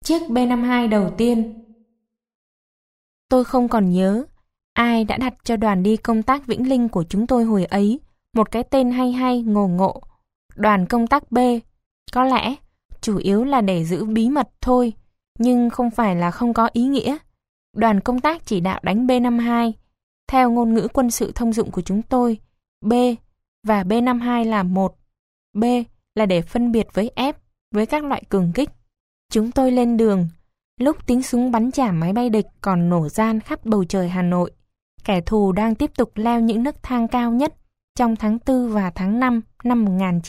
Chiếc B-52 đầu tiên. Tôi không còn nhớ ai đã đặt cho đoàn đi công tác Vĩnh Linh của chúng tôi hồi ấy một cái tên hay hay ngồ ngộ, đoàn công tác B. Có lẽ chủ yếu là để giữ bí mật thôi, nhưng không phải là không có ý nghĩa. Đoàn công tác chỉ đạo đánh B-52. Theo ngôn ngữ quân sự thông dụng của chúng tôi, B và B-52 là một. B là để phân biệt với F, với các loại cường kích. Chúng tôi lên đường, lúc tiếng súng bắn chảm máy bay địch còn nổ ran khắp bầu trời Hà Nội. Kẻ thù đang tiếp tục leo những nấc thang cao nhất trong tháng 4 và tháng 5 năm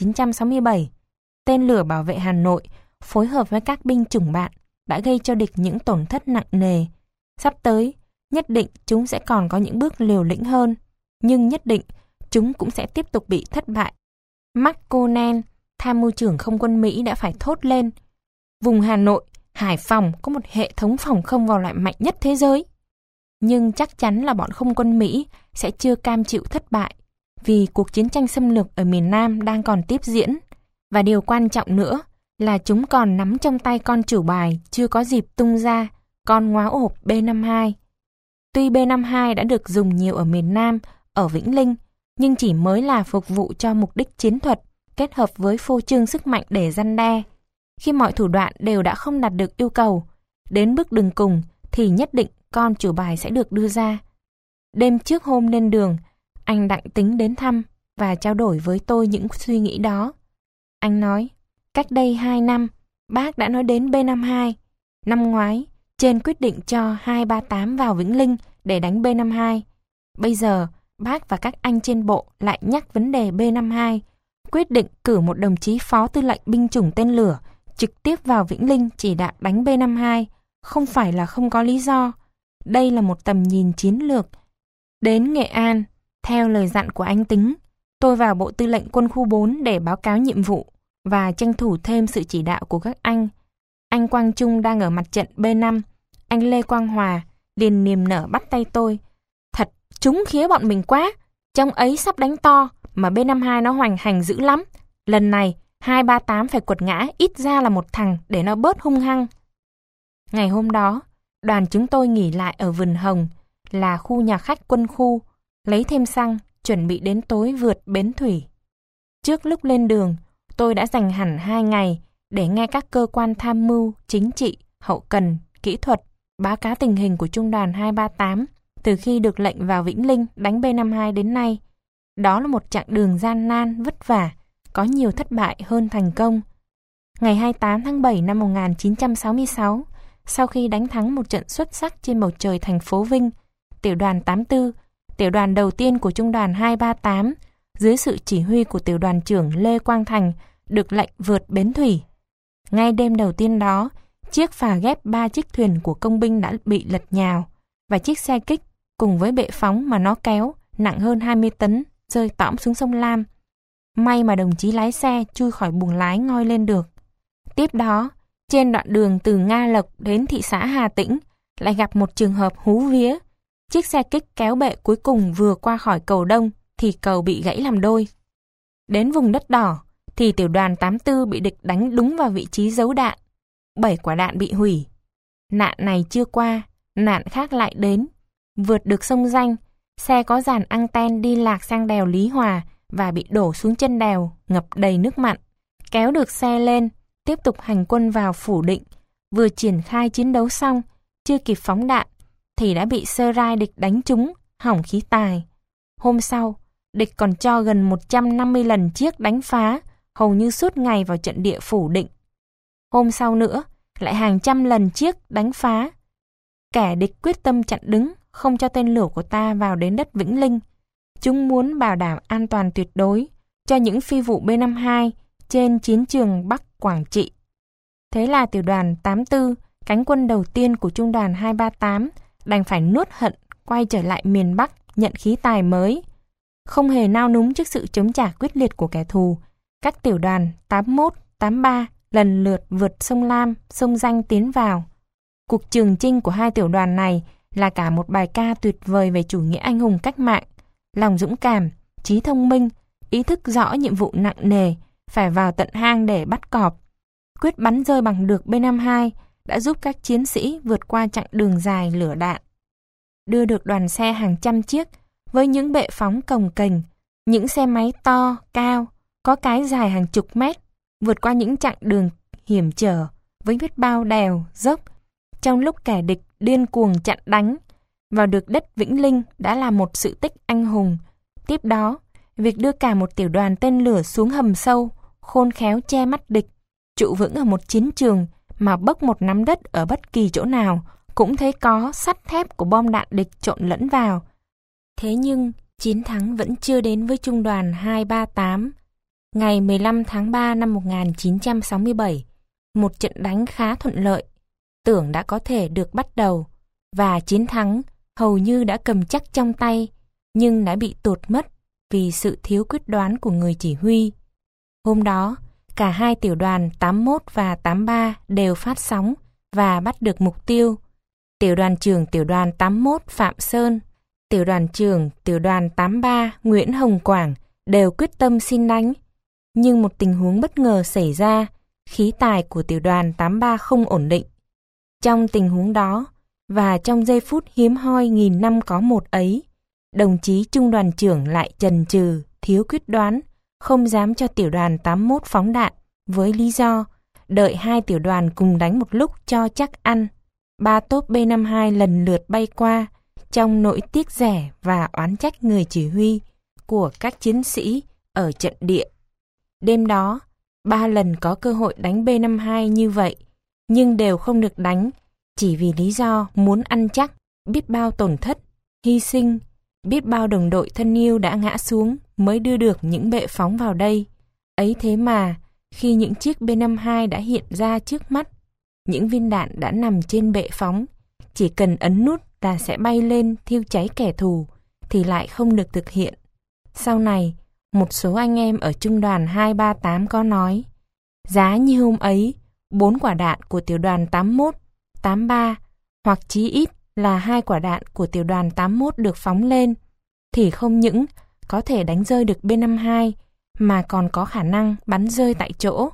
1967. Tên lửa bảo vệ Hà Nội phối hợp với các binh chủng bạn đã gây cho địch những tổn thất nặng nề. Sắp tới, nhất định chúng sẽ còn có những bước liều lĩnh hơn, nhưng nhất định chúng cũng sẽ tiếp tục bị thất bại. McConnell, tham mưu trưởng không quân Mỹ đã phải thốt lên: vùng Hà Nội, Hải Phòng có một hệ thống phòng không vào loại mạnh nhất thế giới. Nhưng chắc chắn là bọn không quân Mỹ sẽ chưa cam chịu thất bại, vì cuộc chiến tranh xâm lược ở miền Nam đang còn tiếp diễn. Và điều quan trọng nữa là chúng còn nắm trong tay con chủ bài chưa có dịp tung ra, con ngóa ộp B-52. Tuy B-52 đã được dùng nhiều ở miền Nam, ở Vĩnh Linh, nhưng chỉ mới là phục vụ cho mục đích chiến thuật, kết hợp với phô trương sức mạnh để răn đe. Khi mọi thủ đoạn đều đã không đạt được yêu cầu, đến bước đường cùng thì nhất định con chủ bài sẽ được đưa ra. Đêm trước hôm lên đường, anh Đặng tính đến thăm và trao đổi với tôi những suy nghĩ đó. Anh nói, cách đây 2 năm, bác đã nói đến B-52. Năm ngoái, trên quyết định cho 238 vào Vĩnh Linh để đánh B-52. Bây giờ, bác và các anh trên bộ lại nhắc vấn đề B-52, quyết định cử một đồng chí phó tư lệnh binh chủng tên lửa trực tiếp vào Vĩnh Linh chỉ đạo đánh B-52, không phải là không có lý do. Đây là một tầm nhìn chiến lược. Đến Nghệ An, theo lời dặn của anh Tính, tôi vào Bộ Tư lệnh Quân khu 4 để báo cáo nhiệm vụ và tranh thủ thêm sự chỉ đạo của các anh. Anh Quang Trung đang ở mặt trận B5, anh Lê Quang Hòa liền niềm nở bắt tay tôi. Thật trúng khía bọn mình quá, trong ấy sắp đánh to mà B-52 nó hoành hành dữ lắm. Lần này 238 phải quật ngã ít ra là một thằng để nó bớt hung hăng. Ngày hôm đó, đoàn chúng tôi nghỉ lại ở Vườn Hồng, là khu nhà khách quân khu, lấy thêm xăng, chuẩn bị đến tối vượt Bến Thủy. Trước lúc lên đường, tôi đã dành hẳn 2 ngày để nghe các cơ quan tham mưu, chính trị, hậu cần, kỹ thuật báo cáo tình hình của Trung đoàn 238 từ khi được lệnh vào Vĩnh Linh đánh B-52 đến nay. Đó là một chặng đường gian nan, vất vả, có nhiều thất bại hơn thành công. Ngày 28 tháng 7 năm 1966, sau khi đánh thắng một trận xuất sắc trên bầu trời thành phố Vinh, tiểu đoàn 84, tiểu đoàn đầu tiên của Trung đoàn 238, dưới sự chỉ huy của tiểu đoàn trưởng Lê Quang Thành, được lệnh vượt Bến Thủy. Ngay đêm đầu tiên đó, chiếc phà ghép 3 chiếc thuyền của công binh đã bị lật nhào, và chiếc xe kích cùng với bệ phóng mà nó kéo, nặng hơn 20 tấn, rơi tõm xuống sông Lam. May mà đồng chí lái xe chui khỏi buồng lái ngoi lên được. Tiếp đó, trên đoạn đường từ Nga Lộc đến thị xã Hà Tĩnh, lại gặp một trường hợp hú vía. Chiếc xe kích kéo bệ cuối cùng vừa qua khỏi cầu Đông thì cầu bị gãy làm đôi. Đến vùng đất đỏ thì tiểu đoàn 84 bị địch đánh đúng vào vị trí giấu đạn. 7 quả đạn bị hủy. Nạn này chưa qua, nạn khác lại đến. Vượt được sông Danh, xe có dàn anten đi lạc sang đèo Lý Hòa và bị đổ xuống chân đèo, ngập đầy nước mặn. Kéo được xe lên, tiếp tục hành quân vào Phủ Định. Vừa triển khai chiến đấu xong, chưa kịp phóng đạn, thì đã bị sơ rai địch đánh trúng, hỏng khí tài. Hôm sau, địch còn cho gần 150 lần chiếc đánh phá, hầu như suốt ngày vào trận địa Phủ Định. Hôm sau nữa, lại hàng trăm lần chiếc đánh phá. Kẻ địch quyết tâm chặn đứng, không cho tên lửa của ta vào đến đất Vĩnh Linh. Chúng muốn bảo đảm an toàn tuyệt đối cho những phi vụ B-52 trên chiến trường Bắc Quảng Trị. Thế là tiểu đoàn 84, cánh quân đầu tiên của Trung đoàn 238, đành phải nuốt hận quay trở lại miền Bắc nhận khí tài mới. Không hề nao núng trước sự chống trả quyết liệt của kẻ thù, các tiểu đoàn 81, 83 lần lượt vượt sông Lam, sông Danh tiến vào. Cuộc trường chinh của hai tiểu đoàn này là cả một bài ca tuyệt vời về chủ nghĩa anh hùng cách mạng, lòng dũng cảm, trí thông minh, ý thức rõ nhiệm vụ nặng nề, phải vào tận hang để bắt cọp. Quyết bắn rơi bằng được B-52 đã giúp các chiến sĩ vượt qua chặng đường dài lửa đạn, đưa được đoàn xe hàng trăm chiếc với những bệ phóng cồng kềnh, những xe máy to, cao, có cái dài hàng chục mét, vượt qua những chặng đường hiểm trở với biết bao đèo, dốc, trong lúc kẻ địch điên cuồng chặn đánh, vào được đất Vĩnh Linh đã là một sự tích anh hùng. Tiếp đó, việc đưa cả một tiểu đoàn tên lửa xuống hầm sâu, khôn khéo che mắt địch, trụ vững ở một chiến trường mà bốc một nắm đất ở bất kỳ chỗ nào, cũng thấy có sắt thép của bom đạn địch trộn lẫn vào. Thế nhưng, chiến thắng vẫn chưa đến với trung đoàn 238. Ngày 15 tháng 3 năm 1967, một trận đánh khá thuận lợi, tưởng đã có thể được bắt đầu, và chiến thắng hầu như đã cầm chắc trong tay, nhưng đã bị tuột mất vì sự thiếu quyết đoán của người chỉ huy. Hôm đó, cả hai tiểu đoàn 81 và 83 đều phát sóng và bắt được mục tiêu. Tiểu đoàn trưởng tiểu đoàn 81 Phạm Sơn, tiểu đoàn trưởng tiểu đoàn 83 Nguyễn Hồng Quảng đều quyết tâm xin đánh. Nhưng một tình huống bất ngờ xảy ra, khí tài của tiểu đoàn 83 không ổn định. Trong tình huống đó, và trong giây phút hiếm hoi nghìn năm có một ấy, đồng chí trung đoàn trưởng lại chần chừ, thiếu quyết đoán, không dám cho tiểu đoàn 81 phóng đạn, với lý do đợi hai tiểu đoàn cùng đánh một lúc cho chắc ăn. Ba tốp B-52 lần lượt bay qua, trong nỗi tiếc rẻ và oán trách người chỉ huy của các chiến sĩ ở trận địa. Đêm đó, 3 lần có cơ hội đánh B-52 như vậy, nhưng đều không được đánh, chỉ vì lý do muốn ăn chắc, biết bao tổn thất, hy sinh, biết bao đồng đội thân yêu đã ngã xuống mới đưa được những bệ phóng vào đây. Ấy thế mà, khi những chiếc B-52 đã hiện ra trước mắt, những viên đạn đã nằm trên bệ phóng, chỉ cần ấn nút là sẽ bay lên thiêu cháy kẻ thù, thì lại không được thực hiện. Sau này, một số anh em ở trung đoàn 238 có nói, giá như hôm ấy, 4 quả đạn của tiểu đoàn 81, 83, hoặc chí ít là 2 quả đạn của tiểu đoàn 81 được phóng lên, thì không những có thể đánh rơi được B-52, mà còn có khả năng bắn rơi tại chỗ.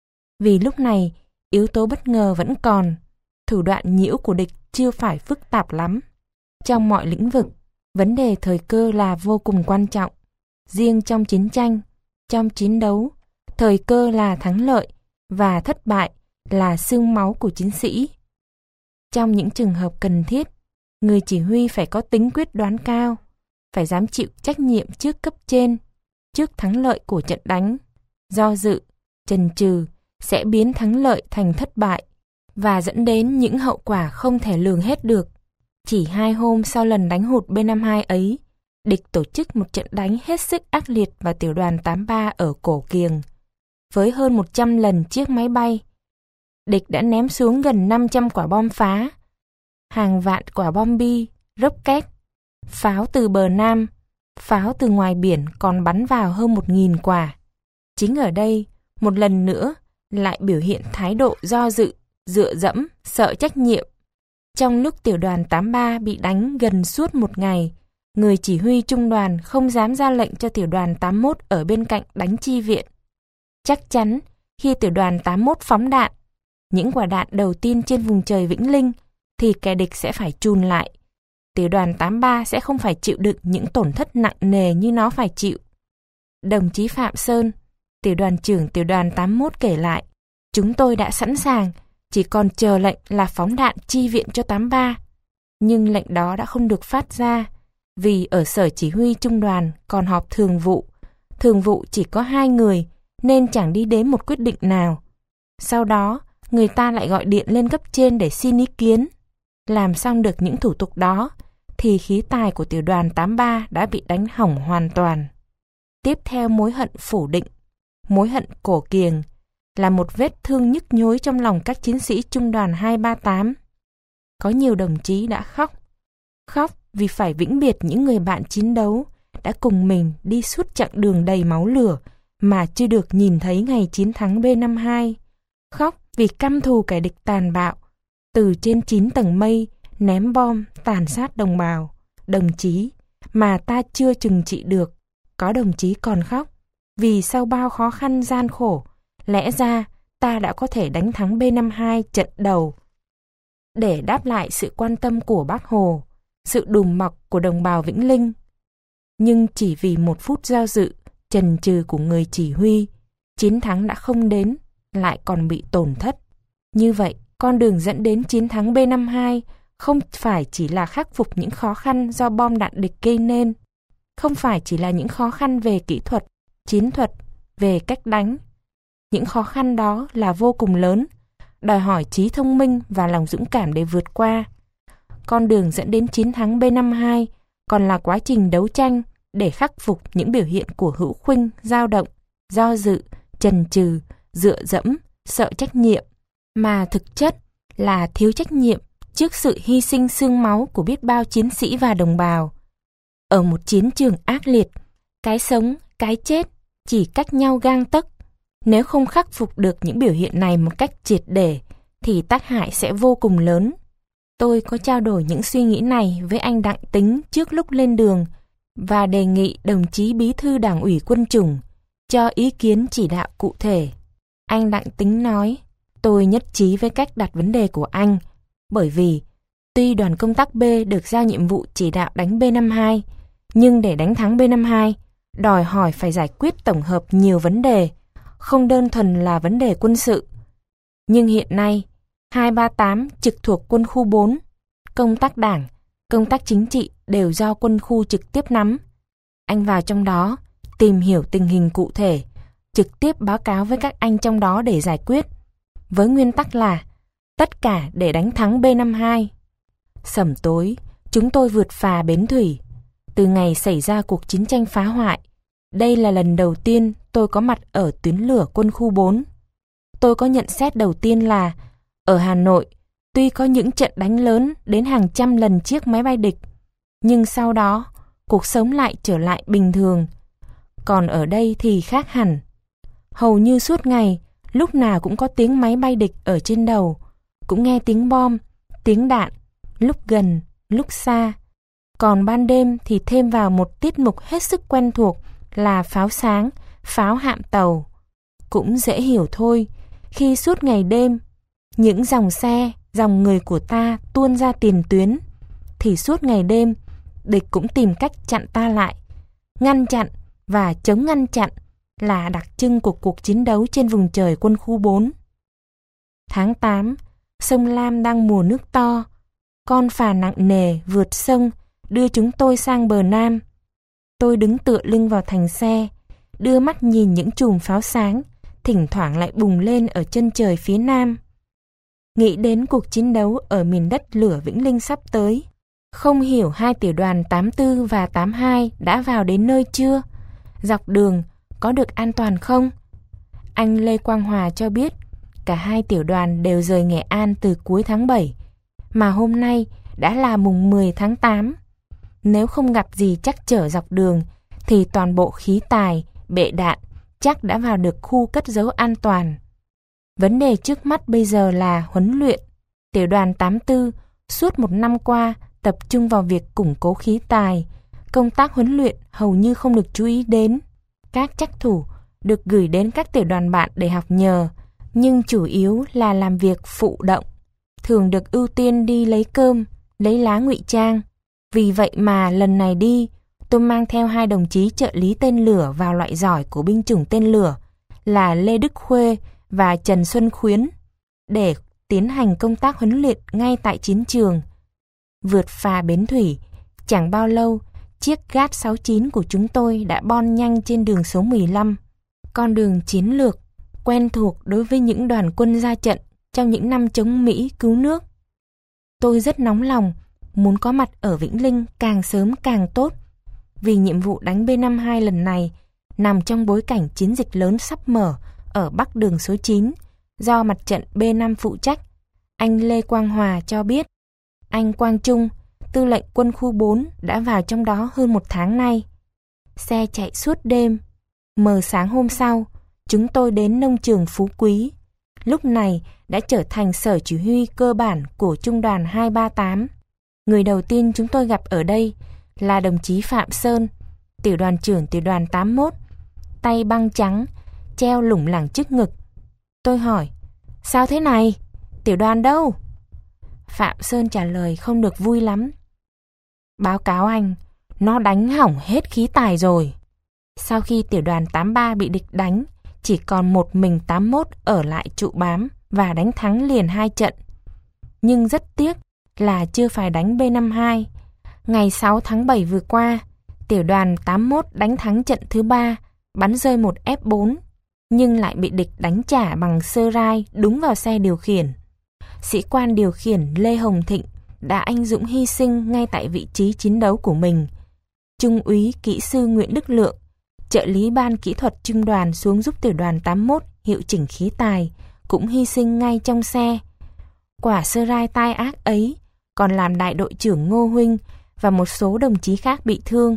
Vì lúc này, yếu tố bất ngờ vẫn còn, thủ đoạn nhiễu của địch chưa phải phức tạp lắm. Trong mọi lĩnh vực, vấn đề thời cơ là vô cùng quan trọng. Riêng trong chiến tranh, trong chiến đấu, thời cơ là thắng lợi và thất bại là xương máu của chiến sĩ. Trong những trường hợp cần thiết, người chỉ huy phải có tính quyết đoán cao, phải dám chịu trách nhiệm trước cấp trên, trước thắng lợi của trận đánh. Do dự, chần chừ sẽ biến thắng lợi thành thất bại và dẫn đến những hậu quả không thể lường hết được. Chỉ 2 hôm sau lần đánh hụt B-52 ấy, địch tổ chức một trận đánh hết sức ác liệt vào tiểu đoàn 83 ở Cổ Kiềng. Với hơn 100 lần chiếc máy bay, địch đã ném xuống gần 500 quả bom phá, hàng vạn quả bom bi, rocket, pháo từ bờ Nam, pháo từ ngoài biển còn bắn vào hơn 1.000 quả. Chính ở đây, một lần nữa, lại biểu hiện thái độ do dự, dựa dẫm, sợ trách nhiệm. Trong lúc tiểu đoàn 83 bị đánh gần suốt một ngày, người chỉ huy trung đoàn không dám ra lệnh cho tiểu đoàn 81 ở bên cạnh đánh chi viện. Chắc chắn, khi tiểu đoàn 81 phóng đạn, những quả đạn đầu tiên trên vùng trời Vĩnh Linh, thì kẻ địch sẽ phải chùn lại. Tiểu đoàn 83 sẽ không phải chịu đựng những tổn thất nặng nề như nó phải chịu. Đồng chí Phạm Sơn, tiểu đoàn trưởng tiểu đoàn 81 kể lại, chúng tôi đã sẵn sàng, chỉ còn chờ lệnh là phóng đạn chi viện cho 83. Nhưng lệnh đó đã không được phát ra, vì ở sở chỉ huy trung đoàn còn họp thường vụ chỉ có 2 người, nên chẳng đi đến một quyết định nào. Sau đó, người ta lại gọi điện lên cấp trên để xin ý kiến. Làm xong được những thủ tục đó, thì khí tài của tiểu đoàn 83 đã bị đánh hỏng hoàn toàn. Tiếp theo mối hận phủ định, mối hận Cổ Kiềng, là một vết thương nhức nhối trong lòng các chiến sĩ trung đoàn 238. Có nhiều đồng chí đã khóc vì phải vĩnh biệt những người bạn chiến đấu đã cùng mình đi suốt chặng đường đầy máu lửa mà chưa được nhìn thấy ngày chiến thắng B-52. Khóc vì căm thù kẻ địch tàn bạo, từ trên 9 tầng mây ném bom tàn sát đồng bào, đồng chí mà ta chưa trừng trị được. Có đồng chí còn khóc vì sau bao khó khăn gian khổ, lẽ ra ta đã có thể đánh thắng B-52 trận đầu, để đáp lại sự quan tâm của Bác Hồ, sự đùm bọc của đồng bào Vĩnh Linh. Nhưng chỉ vì một phút do dự, chần chừ của người chỉ huy, chiến thắng đã không đến, lại còn bị tổn thất. Như vậy, con đường dẫn đến chiến thắng B-52 không phải chỉ là khắc phục những khó khăn do bom đạn địch gây nên, không phải chỉ là những khó khăn về kỹ thuật, chiến thuật, về cách đánh. Những khó khăn đó là vô cùng lớn, đòi hỏi trí thông minh và lòng dũng cảm để vượt qua. Con đường dẫn đến chiến thắng B-52 còn là quá trình đấu tranh để khắc phục những biểu hiện của hữu khuynh, dao động, do dự, chần chừ, dựa dẫm, sợ trách nhiệm, mà thực chất là thiếu trách nhiệm trước sự hy sinh xương máu của biết bao chiến sĩ và đồng bào. Ở một chiến trường ác liệt, cái sống, cái chết chỉ cách nhau gang tấc. Nếu không khắc phục được những biểu hiện này một cách triệt để, thì tác hại sẽ vô cùng lớn. Tôi có trao đổi những suy nghĩ này với anh Đặng Tính trước lúc lên đường và đề nghị đồng chí Bí thư Đảng ủy Quân chủng cho ý kiến chỉ đạo cụ thể. Anh Đặng Tính nói, tôi nhất trí với cách đặt vấn đề của anh, bởi vì tuy đoàn công tác B được giao nhiệm vụ chỉ đạo đánh B-52, nhưng để đánh thắng B-52, đòi hỏi phải giải quyết tổng hợp nhiều vấn đề, không đơn thuần là vấn đề quân sự. Nhưng hiện nay, 238 trực thuộc quân khu 4, công tác đảng, công tác chính trị đều do quân khu trực tiếp nắm. Anh vào trong đó, tìm hiểu tình hình cụ thể, trực tiếp báo cáo với các anh trong đó để giải quyết, với nguyên tắc là tất cả để đánh thắng B-52. Sẩm tối, chúng tôi vượt phà bến thủy. Từ ngày xảy ra cuộc chiến tranh phá hoại, đây là lần đầu tiên tôi có mặt ở tuyến lửa quân khu 4. Tôi có nhận xét đầu tiên là ở Hà Nội, tuy có những trận đánh lớn đến hàng trăm lần chiếc máy bay địch, nhưng sau đó cuộc sống lại trở lại bình thường. Còn ở đây thì khác hẳn. Hầu như suốt ngày, lúc nào cũng có tiếng máy bay địch ở trên đầu, cũng nghe tiếng bom, tiếng đạn, lúc gần, lúc xa. Còn ban đêm thì thêm vào một tiết mục hết sức quen thuộc là pháo sáng, pháo hạm tàu. Cũng dễ hiểu thôi, khi suốt ngày đêm, những dòng xe, dòng người của ta tuôn ra tiền tuyến, thì suốt ngày đêm, địch cũng tìm cách chặn ta lại. Ngăn chặn và chống ngăn chặn là đặc trưng của cuộc chiến đấu trên vùng trời quân khu 4. Tháng 8, sông Lam đang mùa nước to. Con phà nặng nề vượt sông đưa chúng tôi sang bờ Nam. Tôi đứng tựa lưng vào thành xe, đưa mắt nhìn những chùm pháo sáng, thỉnh thoảng lại bùng lên ở chân trời phía Nam. Nghĩ đến cuộc chiến đấu ở miền đất lửa Vĩnh Linh sắp tới. Không hiểu hai tiểu đoàn 84 và 82 đã vào đến nơi chưa? Dọc đường có được an toàn không? Anh Lê Quang Hòa cho biết cả hai tiểu đoàn đều rời Nghệ An từ cuối tháng 7, mà hôm nay đã là mùng 10 tháng 8. Nếu không gặp gì trắc trở dọc đường, thì toàn bộ khí tài, bệ đạn chắc đã vào được khu cất giấu an toàn. Vấn đề trước mắt bây giờ là huấn luyện. Tiểu đoàn 84 suốt một năm qua tập trung vào việc củng cố khí tài. Công tác huấn luyện hầu như không được chú ý đến. Các trắc thủ được gửi đến các tiểu đoàn bạn để học nhờ, nhưng chủ yếu là làm việc phụ động, thường được ưu tiên đi lấy cơm, lấy lá ngụy trang. Vì vậy mà lần này đi, tôi mang theo hai đồng chí trợ lý tên lửa vào loại giỏi của binh chủng tên lửa là Lê Đức Khuê và Trần Xuân Khuyến để tiến hành công tác huấn luyện ngay tại chiến trường. Vượt phà bến thủy, chẳng bao lâu, chiếc GAT-69 của chúng tôi đã bon nhanh trên đường số 15, con đường chiến lược, quen thuộc đối với những đoàn quân ra trận trong những năm chống Mỹ cứu nước. Tôi rất nóng lòng, muốn có mặt ở Vĩnh Linh càng sớm càng tốt, vì nhiệm vụ đánh B-52 lần này nằm trong bối cảnh chiến dịch lớn sắp mở ở Bắc đường số 9 do mặt trận B-5 phụ trách. Anh Lê Quang Hòa cho biết, anh Quang Trung, tư lệnh quân khu 4 đã vào trong đó hơn một tháng nay. Xe chạy suốt đêm. Mờ sáng hôm sau, chúng tôi đến nông trường Phú Quý. Lúc này đã trở thành sở chỉ huy cơ bản của trung đoàn 238. Người đầu tiên chúng tôi gặp ở đây là đồng chí Phạm Sơn, tiểu đoàn trưởng tiểu đoàn 81, tay băng trắng, treo lủng lẳng trước ngực. Tôi hỏi, sao thế này? Tiểu đoàn đâu? Phạm Sơn trả lời không được vui lắm. Báo cáo anh, nó đánh hỏng hết khí tài rồi. Sau khi tiểu đoàn 83 bị địch đánh, chỉ còn một mình 81 ở lại trụ bám và đánh thắng liền 2 trận. Nhưng rất tiếc là chưa phải đánh B-52. Ngày 6 tháng 7 vừa qua, tiểu đoàn 81 đánh thắng trận thứ 3, bắn rơi một F-4, nhưng lại bị địch đánh trả bằng sơ rai đúng vào xe điều khiển. Sĩ quan điều khiển Lê Hồng Thịnh đã anh dũng hy sinh ngay tại vị trí chiến đấu của mình. Trung úy kỹ sư Nguyễn Đức Lượng, trợ lý ban kỹ thuật trung đoàn xuống giúp tiểu đoàn 81 hiệu chỉnh khí tài, cũng hy sinh ngay trong xe. Quả sơ rai tai ác ấy còn làm đại đội trưởng Ngô Huynh và một số đồng chí khác bị thương.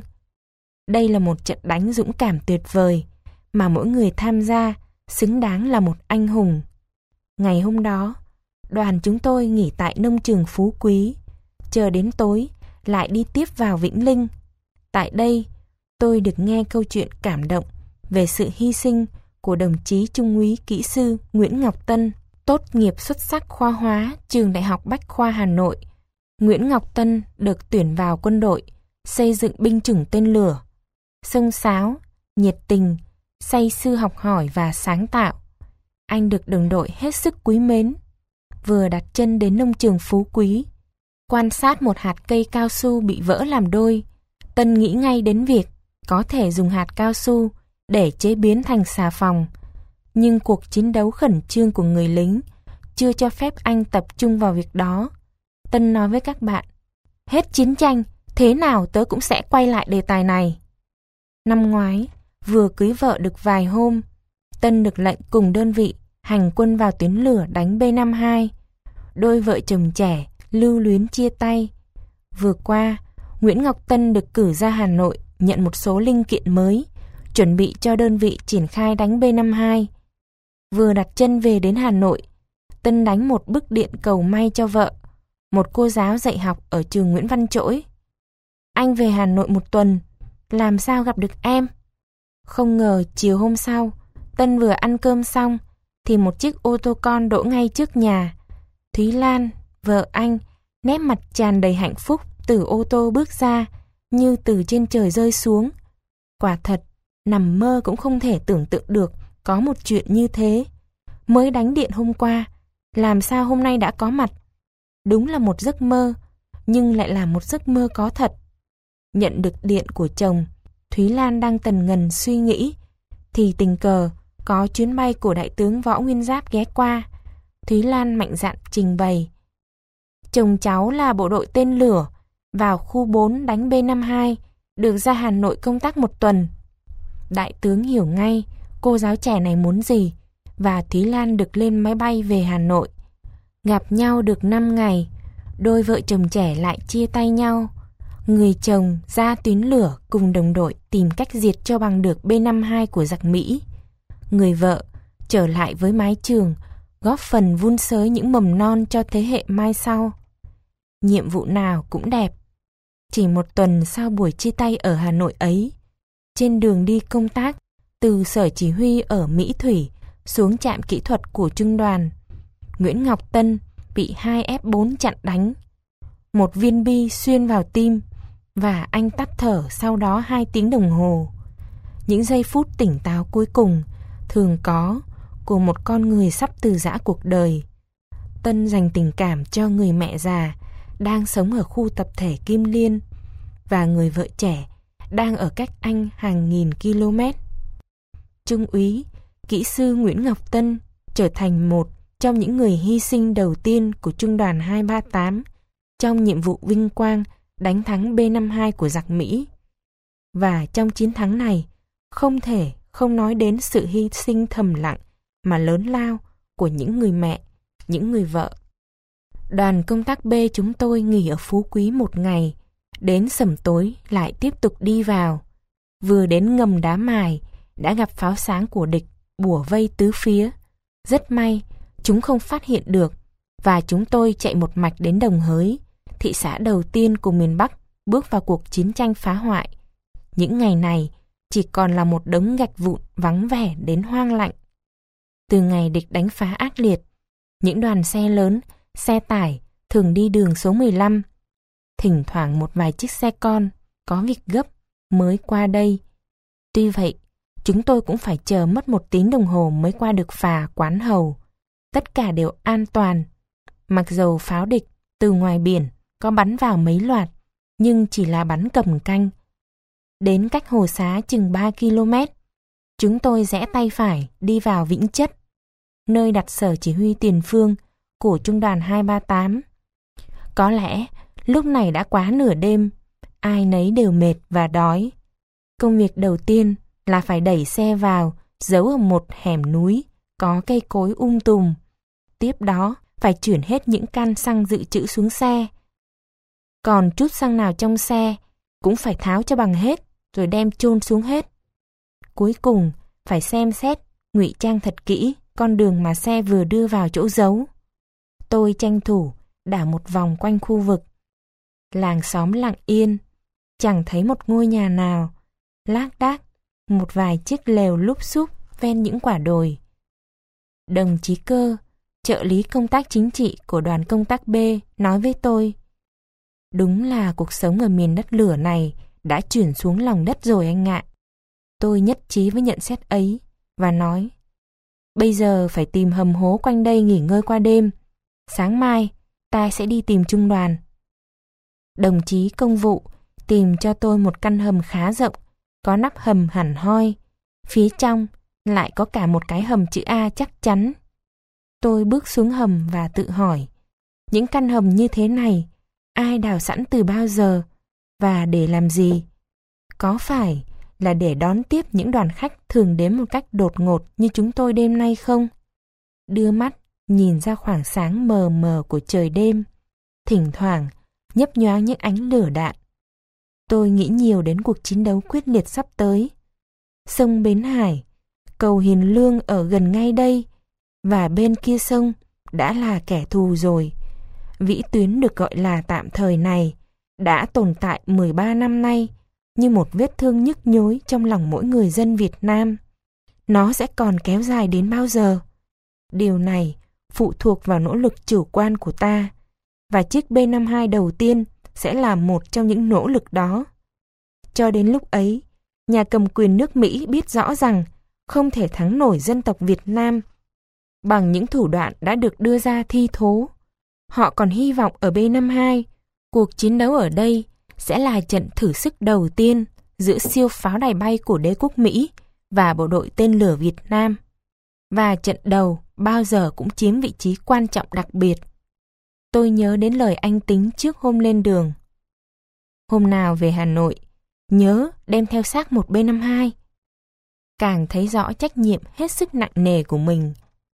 Đây là một trận đánh dũng cảm tuyệt vời, mà mỗi người tham gia xứng đáng là một anh hùng. Ngày hôm đó, đoàn chúng tôi nghỉ tại nông trường Phú Quý, chờ đến tối lại đi tiếp vào Vĩnh Linh. Tại đây, tôi được nghe câu chuyện cảm động về sự hy sinh của đồng chí Trung úy kỹ sư Nguyễn Ngọc Tân, tốt nghiệp xuất sắc khoa hóa trường Đại học Bách khoa Hà Nội. Nguyễn Ngọc Tân được tuyển vào quân đội, xây dựng binh chủng tên lửa. Xông xáo, nhiệt tình, say sưa học hỏi và sáng tạo. Anh được đồng đội hết sức quý mến. Vừa đặt chân đến nông trường Phú Quý, quan sát một hạt cây cao su bị vỡ làm đôi, Tân nghĩ ngay đến việc có thể dùng hạt cao su để chế biến thành xà phòng. Nhưng cuộc chiến đấu khẩn trương của người lính chưa cho phép anh tập trung vào việc đó. Tân nói với các bạn, hết chiến tranh, thế nào tớ cũng sẽ quay lại đề tài này. Năm ngoái, vừa cưới vợ được vài hôm, Tân được lệnh cùng đơn vị hành quân vào tuyến lửa đánh B-52. Đôi vợ chồng trẻ lưu luyến chia tay. Vừa qua, Nguyễn Ngọc Tân được cử ra Hà Nội nhận một số linh kiện mới, chuẩn bị cho đơn vị triển khai đánh B-52. Vừa đặt chân về đến Hà Nội, Tân đánh một bức điện cầu may cho vợ, một cô giáo dạy học ở trường Nguyễn Văn Trỗi. Anh về Hà Nội một tuần, làm sao gặp được em? Không ngờ chiều hôm sau, Tân vừa ăn cơm xong, thì một chiếc ô tô con đỗ ngay trước nhà. Thúy Lan, vợ anh, nét mặt tràn đầy hạnh phúc từ ô tô bước ra, như từ trên trời rơi xuống. Quả thật, nằm mơ cũng không thể tưởng tượng được có một chuyện như thế. Mới đánh điện hôm qua, làm sao hôm nay đã có mặt? Đúng là một giấc mơ, nhưng lại là một giấc mơ có thật. Nhận được điện của chồng, Thúy Lan đang tần ngần suy nghĩ, thì tình cờ có chuyến bay của Đại tướng Võ Nguyên Giáp ghé qua. Thúy Lan mạnh dạn trình bày. Chồng cháu là bộ đội tên lửa, vào khu 4 đánh B-52, được ra Hà Nội công tác một tuần. Đại tướng hiểu ngay cô giáo trẻ này muốn gì, và Thúy Lan được lên máy bay về Hà Nội. Gặp nhau được 5 ngày, đôi vợ chồng trẻ lại chia tay nhau. Người chồng ra tuyến lửa cùng đồng đội tìm cách diệt cho bằng được B-52 của giặc Mỹ. Người vợ trở lại với mái trường, góp phần vun sới những mầm non cho thế hệ mai sau. Nhiệm vụ nào cũng đẹp. Chỉ một tuần sau buổi chia tay ở Hà Nội ấy, trên đường đi công tác, từ sở chỉ huy ở Mỹ Thủy xuống trạm kỹ thuật của trung đoàn, Nguyễn Ngọc Tân bị 2 F-4 chặn đánh. Một viên bi xuyên vào tim, và anh tắt thở sau đó 2 tiếng đồng hồ. Những giây phút tỉnh táo cuối cùng thường có của một con người sắp từ giã cuộc đời. Tân dành tình cảm cho người mẹ già đang sống ở khu tập thể Kim Liên và người vợ trẻ đang ở cách anh hàng nghìn km. Trung úy, kỹ sư Nguyễn Ngọc Tân trở thành một trong những người hy sinh đầu tiên của Trung đoàn 238 trong nhiệm vụ vinh quang đánh thắng B-52 của giặc Mỹ. Và trong chiến thắng này, không thể không nói đến sự hy sinh thầm lặng mà lớn lao của những người mẹ, những người vợ. Đoàn công tác B chúng tôi nghỉ ở Phú Quý một ngày, đến sẩm tối lại tiếp tục đi vào. Vừa đến ngầm Đá Mài, đã gặp pháo sáng của địch bủa vây tứ phía. Rất may, chúng không phát hiện được, và chúng tôi chạy một mạch đến Đồng Hới, thị xã đầu tiên của miền Bắc bước vào cuộc chiến tranh phá hoại. Những ngày này chỉ còn là một đống gạch vụn vắng vẻ đến hoang lạnh. Từ ngày địch đánh phá ác liệt, những đoàn xe lớn, xe tải, thường đi đường số 15. Thỉnh thoảng một vài chiếc xe con có việc gấp mới qua đây. Tuy vậy, chúng tôi cũng phải chờ mất 1 tiếng đồng hồ mới qua được phà Quán Hầu. Tất cả đều an toàn. Mặc dầu pháo địch từ ngoài biển có bắn vào mấy loạt, nhưng chỉ là bắn cầm canh. Đến cách Hồ Xá chừng 3 km, chúng tôi rẽ tay phải đi vào Vĩnh Chất, nơi đặt sở chỉ huy tiền phương của Trung đoàn 238. Có lẽ lúc này đã quá nửa đêm, ai nấy đều mệt và đói. Công việc đầu tiên là phải đẩy xe vào, giấu ở một hẻm núi có cây cối tùm. Tiếp đó phải chuyển hết những can xăng dự trữ xuống xe. Còn chút xăng nào trong xe cũng phải tháo cho bằng hết, rồi đem chôn xuống hết. Cuối cùng phải xem xét, ngụy trang thật kỹ con đường mà xe vừa đưa vào chỗ giấu. Tôi tranh thủ đảo một vòng quanh khu vực. Làng xóm lặng yên, chẳng thấy một ngôi nhà nào. Lác đác một vài chiếc lều lúp xúp ven những quả đồi. Đồng chí Cơ, trợ lý công tác chính trị của đoàn công tác B, nói với tôi: đúng là cuộc sống ở miền đất lửa này đã chuyển xuống lòng đất rồi anh ạ. Tôi nhất trí với nhận xét ấy và nói: bây giờ phải tìm hầm hố quanh đây nghỉ ngơi qua đêm. Sáng mai ta sẽ đi tìm trung đoàn. Đồng chí công vụ tìm cho tôi một căn hầm khá rộng, có nắp hầm hẳn hoi. Phía trong lại có cả một cái hầm chữ A chắc chắn. Tôi bước xuống hầm và tự hỏi, những căn hầm như thế này ai đào sẵn từ bao giờ và để làm gì? Có phải là để đón tiếp những đoàn khách thường đến một cách đột ngột như chúng tôi đêm nay không? Đưa mắt nhìn ra khoảng sáng mờ mờ của trời đêm, thỉnh thoảng nhấp nhoáng những ánh lửa đạn. Tôi nghĩ nhiều đến cuộc chiến đấu quyết liệt sắp tới. Sông Bến Hải, cầu Hiền Lương ở gần ngay đây, và bên kia sông đã là kẻ thù rồi. Vĩ tuyến được gọi là tạm thời này đã tồn tại 13 năm nay như một vết thương nhức nhối trong lòng mỗi người dân Việt Nam. Nó sẽ còn kéo dài đến bao giờ? Điều này phụ thuộc vào nỗ lực chủ quan của ta, và chiếc B-52 đầu tiên sẽ là một trong những nỗ lực đó. Cho đến lúc ấy, nhà cầm quyền nước Mỹ biết rõ rằng không thể thắng nổi dân tộc Việt Nam bằng những thủ đoạn đã được đưa ra thi thố. Họ còn hy vọng ở B-52, cuộc chiến đấu ở đây sẽ là trận thử sức đầu tiên giữa siêu pháo đài bay của đế quốc Mỹ và bộ đội tên lửa Việt Nam. Và trận đầu bao giờ cũng chiếm vị trí quan trọng đặc biệt. Tôi nhớ đến lời anh Tính trước hôm lên đường. Hôm nào về Hà Nội, nhớ đem theo xác một B-52. Càng thấy rõ trách nhiệm hết sức nặng nề của mình.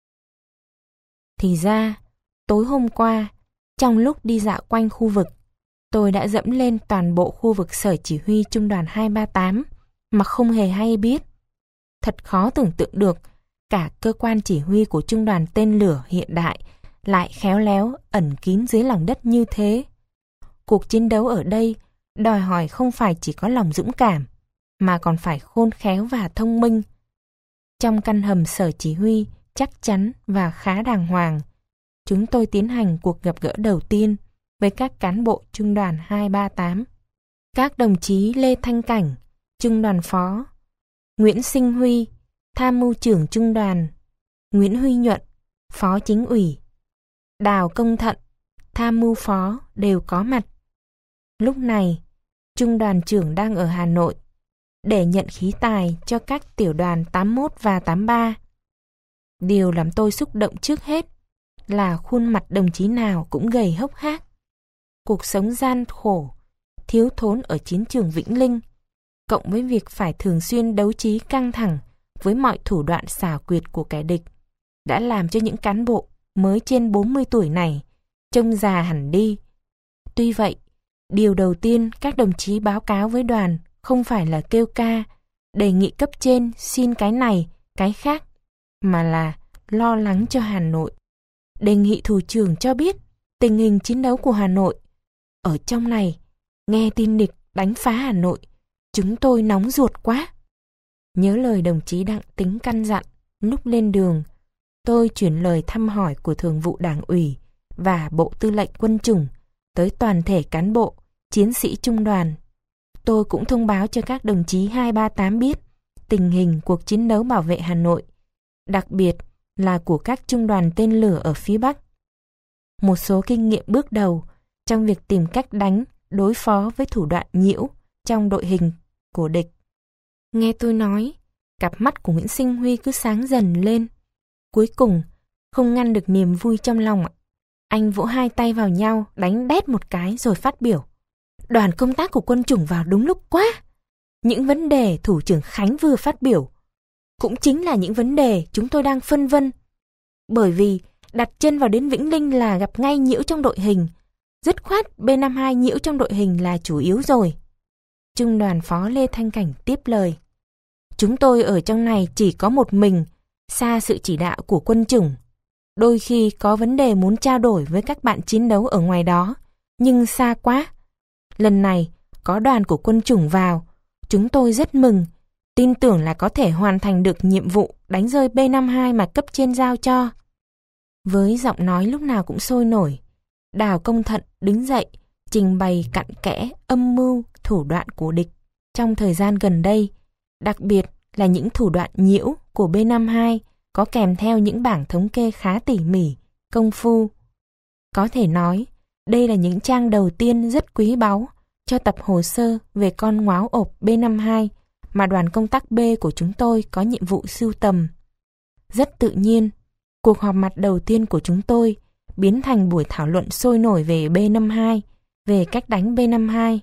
Thì ra, tối hôm qua, trong lúc đi dạo quanh khu vực, tôi đã dẫm lên toàn bộ khu vực sở chỉ huy trung đoàn 238 mà không hề hay biết. Thật khó tưởng tượng được cả cơ quan chỉ huy của trung đoàn tên lửa hiện đại lại khéo léo ẩn kín dưới lòng đất như thế. Cuộc chiến đấu ở đây đòi hỏi không phải chỉ có lòng dũng cảm, mà còn phải khôn khéo và thông minh. Trong căn hầm sở chỉ huy chắc chắn và khá đàng hoàng, chúng tôi tiến hành cuộc gặp gỡ đầu tiên với các cán bộ trung đoàn 238. Các đồng chí Lê Thanh Cảnh, trung đoàn phó, Nguyễn Sinh Huy, tham mưu trưởng trung đoàn, Nguyễn Huy Nhuận, phó chính ủy, Đào Công Thận, tham mưu phó đều có mặt. Lúc này, trung đoàn trưởng đang ở Hà Nội để nhận khí tài cho các tiểu đoàn 81 và 83. Điều làm tôi xúc động trước hết là khuôn mặt đồng chí nào cũng gầy hốc hác. Cuộc sống gian khổ, thiếu thốn ở chiến trường Vĩnh Linh, cộng với việc phải thường xuyên đấu trí căng thẳng với mọi thủ đoạn xảo quyệt của kẻ địch, đã làm cho những cán bộ mới trên 40 tuổi này trông già hẳn đi. Tuy vậy, điều đầu tiên các đồng chí báo cáo với đoàn không phải là kêu ca, đề nghị cấp trên xin cái này, cái khác, mà là lo lắng cho Hà Nội. Đề nghị thủ trưởng cho biết tình hình chiến đấu của Hà Nội. Ở trong này, nghe tin địch đánh phá Hà Nội, chúng tôi nóng ruột quá. Nhớ lời đồng chí Đặng Tính căn dặn lúc lên đường, tôi chuyển lời thăm hỏi của Thường vụ Đảng ủy và Bộ Tư lệnh Quân chủng tới toàn thể cán bộ, chiến sĩ trung đoàn. Tôi cũng thông báo cho các đồng chí 238 biết tình hình cuộc chiến đấu bảo vệ Hà Nội, đặc biệt là của các trung đoàn tên lửa ở phía Bắc. Một số kinh nghiệm bước đầu trong việc tìm cách đánh, đối phó với thủ đoạn nhiễu trong đội hình của địch. Nghe tôi nói, cặp mắt của Nguyễn Sinh Huy cứ sáng dần lên. Cuối cùng, không ngăn được niềm vui trong lòng. Anh vỗ hai tay vào nhau, đánh đét một cái rồi phát biểu. Đoàn công tác của Quân chủng vào đúng lúc quá. Những vấn đề Thủ trưởng Khánh vừa phát biểu cũng chính là những vấn đề chúng tôi đang phân vân. Bởi vì đặt chân vào đến Vĩnh Linh là gặp ngay nhiễu trong đội hình. Dứt khoát B-52 nhiễu trong đội hình là chủ yếu rồi. Trung đoàn phó Lê Thanh Cảnh tiếp lời. Chúng tôi ở trong này chỉ có một mình, xa sự chỉ đạo của Quân chủng. Đôi khi có vấn đề muốn trao đổi với các bạn chiến đấu ở ngoài đó, nhưng xa quá. Lần này có đoàn của Quân chủng vào, chúng tôi rất mừng, tin tưởng là có thể hoàn thành được nhiệm vụ đánh rơi B-52 mà cấp trên giao cho. Với giọng nói lúc nào cũng sôi nổi, Đào Công Thận đứng dậy, trình bày cặn kẽ âm mưu, thủ đoạn của địch trong thời gian gần đây, đặc biệt là những thủ đoạn nhiễu của B-52 có kèm theo những bảng thống kê khá tỉ mỉ, công phu. Có thể nói, đây là những trang đầu tiên rất quý báu cho tập hồ sơ về con ngóa ộp B-52 mà đoàn công tác B của chúng tôi có nhiệm vụ sưu tầm. Rất tự nhiên, cuộc họp mặt đầu tiên của chúng tôi biến thành buổi thảo luận sôi nổi về B-52, về cách đánh B-52.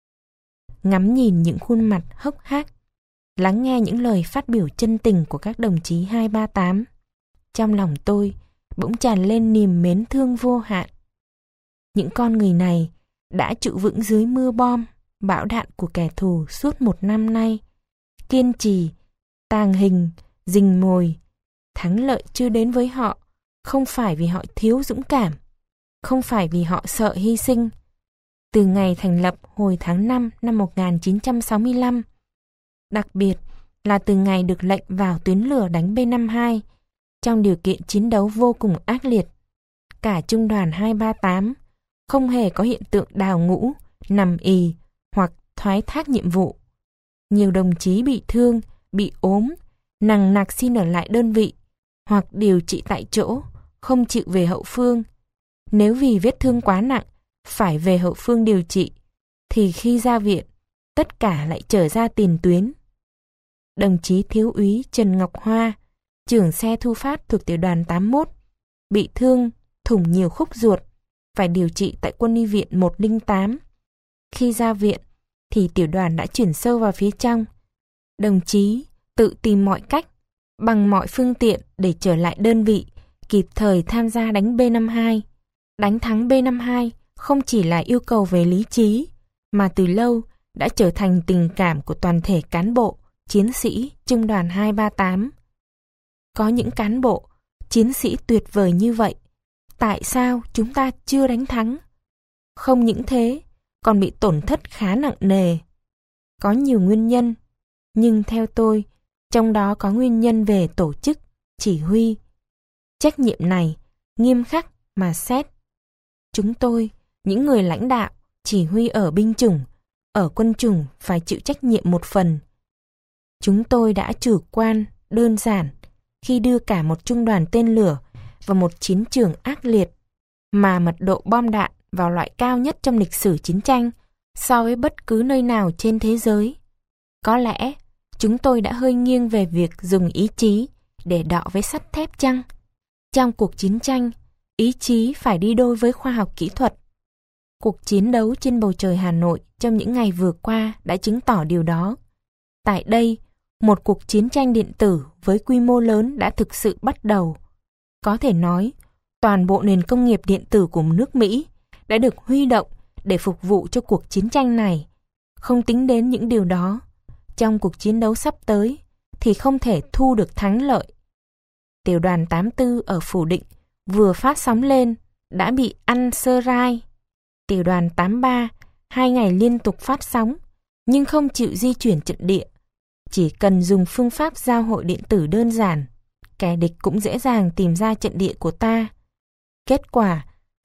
Ngắm nhìn những khuôn mặt hốc hác, lắng nghe những lời phát biểu chân tình của các đồng chí 238. Trong lòng tôi bỗng tràn lên niềm mến thương vô hạn. Những con người này đã trụ vững dưới mưa bom, bão đạn của kẻ thù suốt 1 năm nay, kiên trì, tàng hình, rình mồi. Thắng lợi chưa đến với họ, không phải vì họ thiếu dũng cảm, không phải vì họ sợ hy sinh. Từ ngày thành lập hồi tháng 5 năm 1965, đặc biệt là từ ngày được lệnh vào tuyến lửa đánh B-52, trong điều kiện chiến đấu vô cùng ác liệt, cả trung đoàn 238 không hề có hiện tượng đào ngũ, nằm ì hoặc thoái thác nhiệm vụ. Nhiều đồng chí bị thương, bị ốm, nằng nặc xin ở lại đơn vị hoặc điều trị tại chỗ, không chịu về hậu phương. Nếu vì vết thương quá nặng, phải về hậu phương điều trị, thì khi ra viện, tất cả lại trở ra tiền tuyến. Đồng chí thiếu úy Trần Ngọc Hoa, trưởng xe thu phát thuộc tiểu đoàn 81, bị thương, thủng nhiều khúc ruột, phải điều trị tại quân y viện 108. Khi ra viện, thì tiểu đoàn đã chuyển sâu vào phía trong. Đồng chí tự tìm mọi cách, bằng mọi phương tiện để trở lại đơn vị, kịp thời tham gia đánh B-52. Đánh thắng B-52 không chỉ là yêu cầu về lý trí, mà từ lâu đã trở thành tình cảm của toàn thể cán bộ, chiến sĩ trung đoàn 238. Có những cán bộ, chiến sĩ tuyệt vời như vậy, tại sao chúng ta chưa đánh thắng? Không những thế, còn bị tổn thất khá nặng nề. Có nhiều nguyên nhân, nhưng theo tôi, trong đó có nguyên nhân về tổ chức, chỉ huy. Trách nhiệm này nghiêm khắc mà xét. Chúng tôi, những người lãnh đạo, chỉ huy ở binh chủng, ở quân chủng phải chịu trách nhiệm một phần. Chúng tôi đã chủ quan, đơn giản khi đưa cả một trung đoàn tên lửa vào một chiến trường ác liệt mà mật độ bom đạn vào loại cao nhất trong lịch sử chiến tranh so với bất cứ nơi nào trên thế giới. Có lẽ chúng tôi đã hơi nghiêng về việc dùng ý chí để đọ với sắt thép chăng? Trong cuộc chiến tranh, ý chí phải đi đôi với khoa học kỹ thuật. Cuộc chiến đấu trên bầu trời Hà Nội trong những ngày vừa qua đã chứng tỏ điều đó. Tại đây, một cuộc chiến tranh điện tử với quy mô lớn đã thực sự bắt đầu. Có thể nói, toàn bộ nền công nghiệp điện tử của nước Mỹ đã được huy động để phục vụ cho cuộc chiến tranh này. Không tính đến những điều đó, trong cuộc chiến đấu sắp tới thì không thể thu được thắng lợi. Tiểu đoàn 84 ở Phủ Định vừa phát sóng lên đã bị ăn sơ rai. Tiểu đoàn 83 2 ngày liên tục phát sóng nhưng không chịu di chuyển trận địa. Chỉ cần dùng phương pháp giao hội điện tử đơn giản, kẻ địch cũng dễ dàng tìm ra trận địa của ta. Kết quả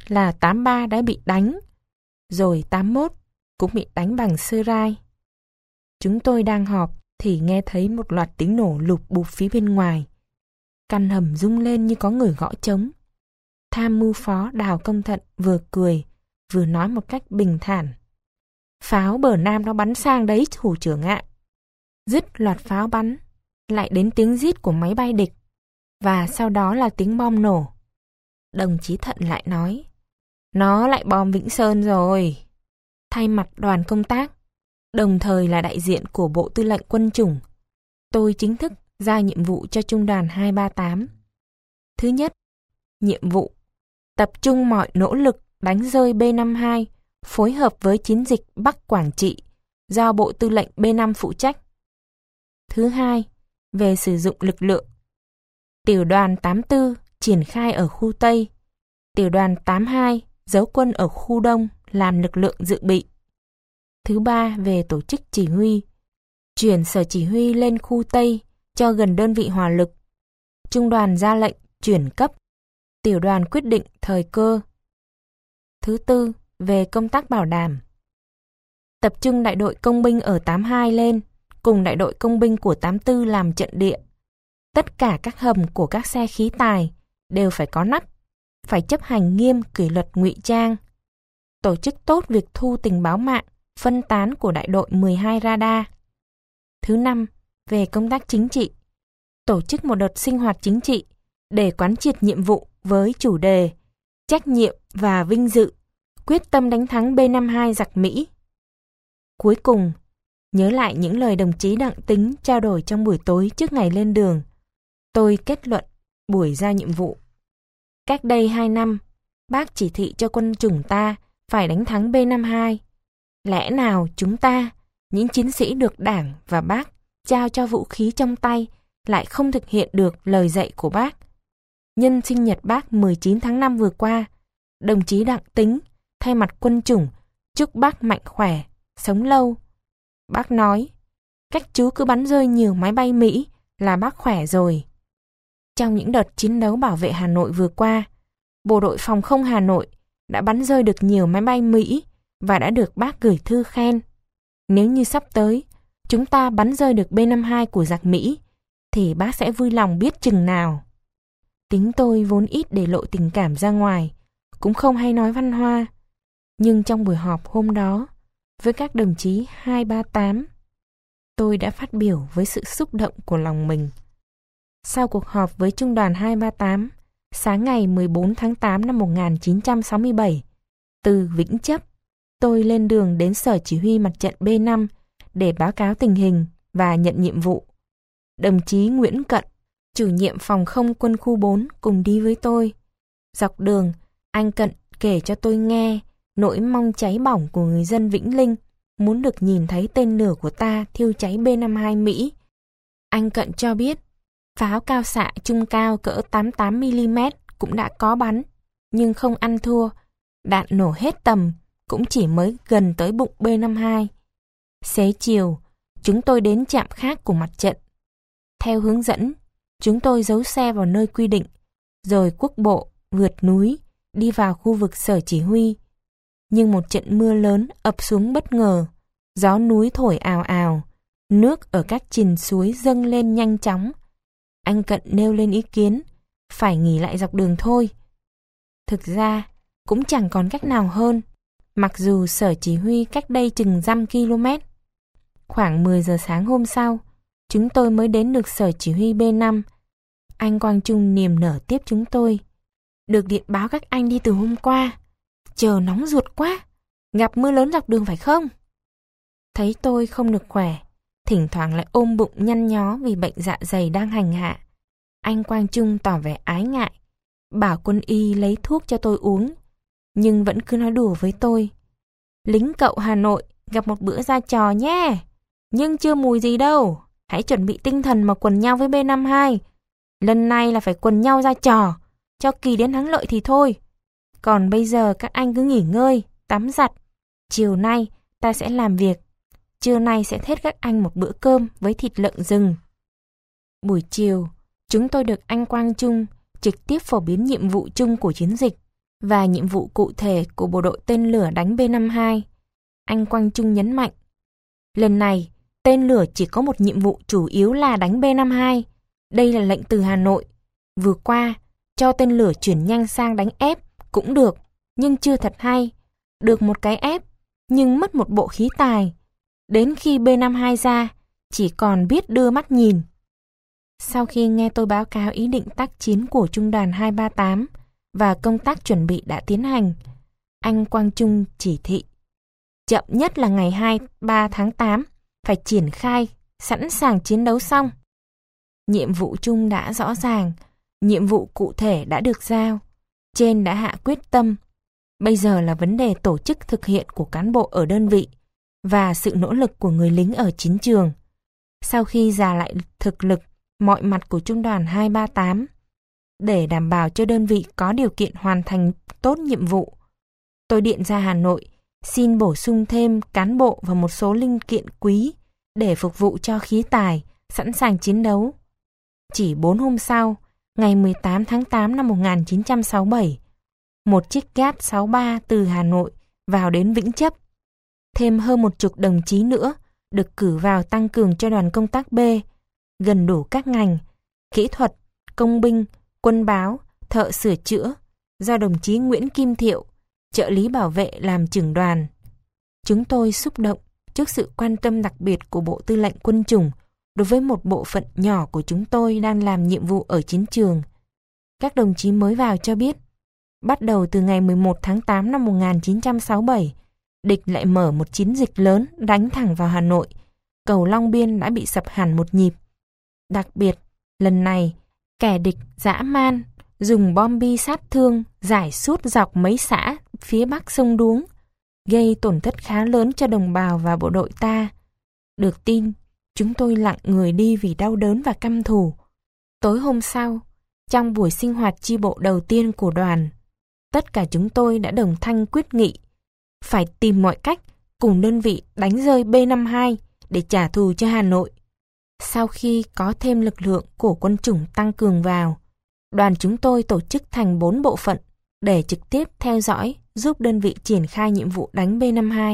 là 83 đã bị đánh, rồi 81 cũng bị đánh bằng sơ rai. Chúng tôi đang họp thì nghe thấy một loạt tiếng nổ lụp bụp phía bên ngoài. Căn hầm rung lên như có người gõ trống. Tham mưu phó Đào Công Thận vừa cười, vừa nói một cách bình thản. Pháo bờ Nam nó bắn sang đấy, thủ trưởng ạ. Dứt loạt pháo bắn, lại đến tiếng rít của máy bay địch, và sau đó là tiếng bom nổ. Đồng chí Thận lại nói, nó lại bom Vĩnh Sơn rồi. Thay mặt đoàn công tác, đồng thời là đại diện của Bộ Tư lệnh Quân chủng, tôi chính thức ra nhiệm vụ cho Trung đoàn 238. Thứ nhất, nhiệm vụ tập trung mọi nỗ lực đánh rơi B-52, phối hợp với chiến dịch Bắc Quảng Trị do Bộ Tư lệnh B-5 phụ trách. Thứ hai, về sử dụng lực lượng. Tiểu đoàn 84 triển khai ở khu Tây, tiểu đoàn 82 giấu quân ở khu Đông làm lực lượng dự bị. Thứ ba, về tổ chức chỉ huy. Chuyển sở chỉ huy lên khu Tây cho gần đơn vị hỏa lực. Trung đoàn ra lệnh chuyển cấp. Tiểu đoàn quyết định thời cơ. Thứ tư, về công tác bảo đảm. Tập trung đại đội công binh ở 82 lên, cùng đại đội công binh của 84 làm trận địa. Tất cả các hầm của các xe khí tài đều phải có nắp, phải chấp hành nghiêm kỷ luật ngụy trang. Tổ chức tốt việc thu tình báo mạng, phân tán của đại đội 12 radar. Thứ năm, về công tác chính trị. Tổ chức một đợt sinh hoạt chính trị để quán triệt nhiệm vụ với chủ đề trách nhiệm và vinh dự, quyết tâm đánh thắng B-52 giặc Mỹ. Cuối cùng, nhớ lại những lời đồng chí Đặng Tính trao đổi trong buổi tối trước ngày lên đường, tôi kết luận buổi ra nhiệm vụ. Cách đây 2 năm, bác chỉ thị cho quân chủng ta phải đánh thắng B-52. Lẽ nào chúng ta, những chiến sĩ được Đảng và bác trao cho vũ khí trong tay, lại không thực hiện được lời dạy của bác? Nhân sinh nhật bác 19 tháng 5 vừa qua, đồng chí Đặng Tính thay mặt quân chủng chúc bác mạnh khỏe, sống lâu. Bác nói, cách chú cứ bắn rơi nhiều máy bay Mỹ là bác khỏe rồi. Trong những đợt chiến đấu bảo vệ Hà Nội vừa qua, Bộ đội Phòng không Hà Nội đã bắn rơi được nhiều máy bay Mỹ và đã được bác gửi thư khen. Nếu như sắp tới, chúng ta bắn rơi được B-52 của giặc Mỹ, thì bác sẽ vui lòng biết chừng nào. Tính tôi vốn ít để lộ tình cảm ra ngoài, cũng không hay nói văn hoa. Nhưng trong buổi họp hôm đó, với các đồng chí 238, tôi đã phát biểu với sự xúc động của lòng mình. Sau cuộc họp với Trung đoàn 238, sáng ngày 14 tháng 8 năm 1967, từ Vĩnh Chấp, tôi lên đường đến Sở Chỉ huy Mặt trận B-5 để báo cáo tình hình và nhận nhiệm vụ. Đồng chí Nguyễn Cận, chủ nhiệm phòng không quân khu 4 cùng đi với tôi. Dọc đường, anh Cận kể cho tôi nghe nỗi mong cháy bỏng của người dân Vĩnh Linh muốn được nhìn thấy tên lửa của ta thiêu cháy B-52 Mỹ. Anh Cận cho biết, pháo cao xạ trung cao cỡ 88mm cũng đã có bắn, nhưng không ăn thua. Đạn nổ hết tầm, cũng chỉ mới gần tới bụng B-52. Xế chiều, chúng tôi đến trạm khác của mặt trận. Theo hướng dẫn, chúng tôi giấu xe vào nơi quy định, rồi quốc bộ, vượt núi, đi vào khu vực sở chỉ huy. Nhưng một trận mưa lớn ập xuống bất ngờ, gió núi thổi ào ào, nước ở các chìn suối dâng lên nhanh chóng. Anh Cận nêu lên ý kiến, phải nghỉ lại dọc đường thôi. Thực ra, cũng chẳng còn cách nào hơn, mặc dù sở chỉ huy cách đây chừng dăm km. Khoảng 10 giờ sáng hôm sau, chúng tôi mới đến được sở chỉ huy B-5. Anh Quang Trung niềm nở tiếp chúng tôi. Được điện báo các anh đi từ hôm qua. Chờ nóng ruột quá. Gặp mưa lớn dọc đường phải không? Thấy tôi không được khỏe, thỉnh thoảng lại ôm bụng nhăn nhó vì bệnh dạ dày đang hành hạ. Anh Quang Trung tỏ vẻ ái ngại, bảo quân y lấy thuốc cho tôi uống, nhưng vẫn cứ nói đùa với tôi. Lính cậu Hà Nội gặp một bữa ra trò nhé, nhưng chưa mùi gì đâu. Hãy chuẩn bị tinh thần mà quần nhau với B-52. Lần này là phải quần nhau ra trò, cho kỳ đến thắng lợi thì thôi. Còn bây giờ các anh cứ nghỉ ngơi, tắm giặt. Chiều nay ta sẽ làm việc. Trưa nay sẽ thết các anh một bữa cơm với thịt lợn rừng. Buổi chiều, chúng tôi được anh Quang Trung trực tiếp phổ biến nhiệm vụ chung của chiến dịch và nhiệm vụ cụ thể của bộ đội tên lửa đánh B-52. Anh Quang Trung nhấn mạnh, lần này, tên lửa chỉ có một nhiệm vụ chủ yếu là đánh B-52. Đây là lệnh từ Hà Nội. Vừa qua, cho tên lửa chuyển nhanh sang đánh F cũng được, nhưng chưa thật hay. Được một cái F, nhưng mất một bộ khí tài. Đến khi B-52 ra, chỉ còn biết đưa mắt nhìn. Sau khi nghe tôi báo cáo ý định tác chiến của Trung đoàn 238 và công tác chuẩn bị đã tiến hành, anh Quang Trung chỉ thị, chậm nhất là ngày 23 tháng 8, phải triển khai, sẵn sàng chiến đấu xong. Nhiệm vụ chung đã rõ ràng, nhiệm vụ cụ thể đã được giao, trên đã hạ quyết tâm. Bây giờ là vấn đề tổ chức thực hiện của cán bộ ở đơn vị và sự nỗ lực của người lính ở chiến trường. Sau khi rà lại thực lực, mọi mặt của Trung đoàn 238, để đảm bảo cho đơn vị có điều kiện hoàn thành tốt nhiệm vụ, tôi điện ra Hà Nội xin bổ sung thêm cán bộ và một số linh kiện quý để phục vụ cho khí tài, sẵn sàng chiến đấu. Chỉ 4 hôm sau, ngày 18 tháng 8 năm 1967, một chiếc GAT-63 từ Hà Nội vào đến Vĩnh Chấp. Thêm hơn 10 đồng chí nữa được cử vào tăng cường cho đoàn công tác B, gần đủ các ngành, kỹ thuật, công binh, quân báo, thợ sửa chữa, do đồng chí Nguyễn Kim Thiệu, trợ lý bảo vệ làm trưởng đoàn. Chúng tôi xúc động trước sự quan tâm đặc biệt của Bộ Tư lệnh Quân chủng đối với một bộ phận nhỏ của chúng tôi đang làm nhiệm vụ ở chiến trường. Các đồng chí mới vào cho biết, bắt đầu từ ngày 11 tháng 8 năm 1967, địch lại mở một chiến dịch lớn đánh thẳng vào Hà Nội. Cầu Long Biên đã bị sập hẳn một nhịp. Đặc biệt, lần này, kẻ địch dã man, dùng bom bi sát thương rải suốt dọc mấy xã phía bắc sông Đuống, gây tổn thất khá lớn cho đồng bào và bộ đội ta. Được tin, chúng tôi lặng người đi vì đau đớn và căm thù. Tối hôm sau, trong buổi sinh hoạt chi bộ đầu tiên của đoàn, tất cả chúng tôi đã đồng thanh quyết nghị phải tìm mọi cách cùng đơn vị đánh rơi B-52 để trả thù cho Hà Nội. Sau khi có thêm lực lượng của quân chủng tăng cường vào, đoàn chúng tôi tổ chức thành 4 bộ phận để trực tiếp theo dõi, giúp đơn vị triển khai nhiệm vụ đánh B-52.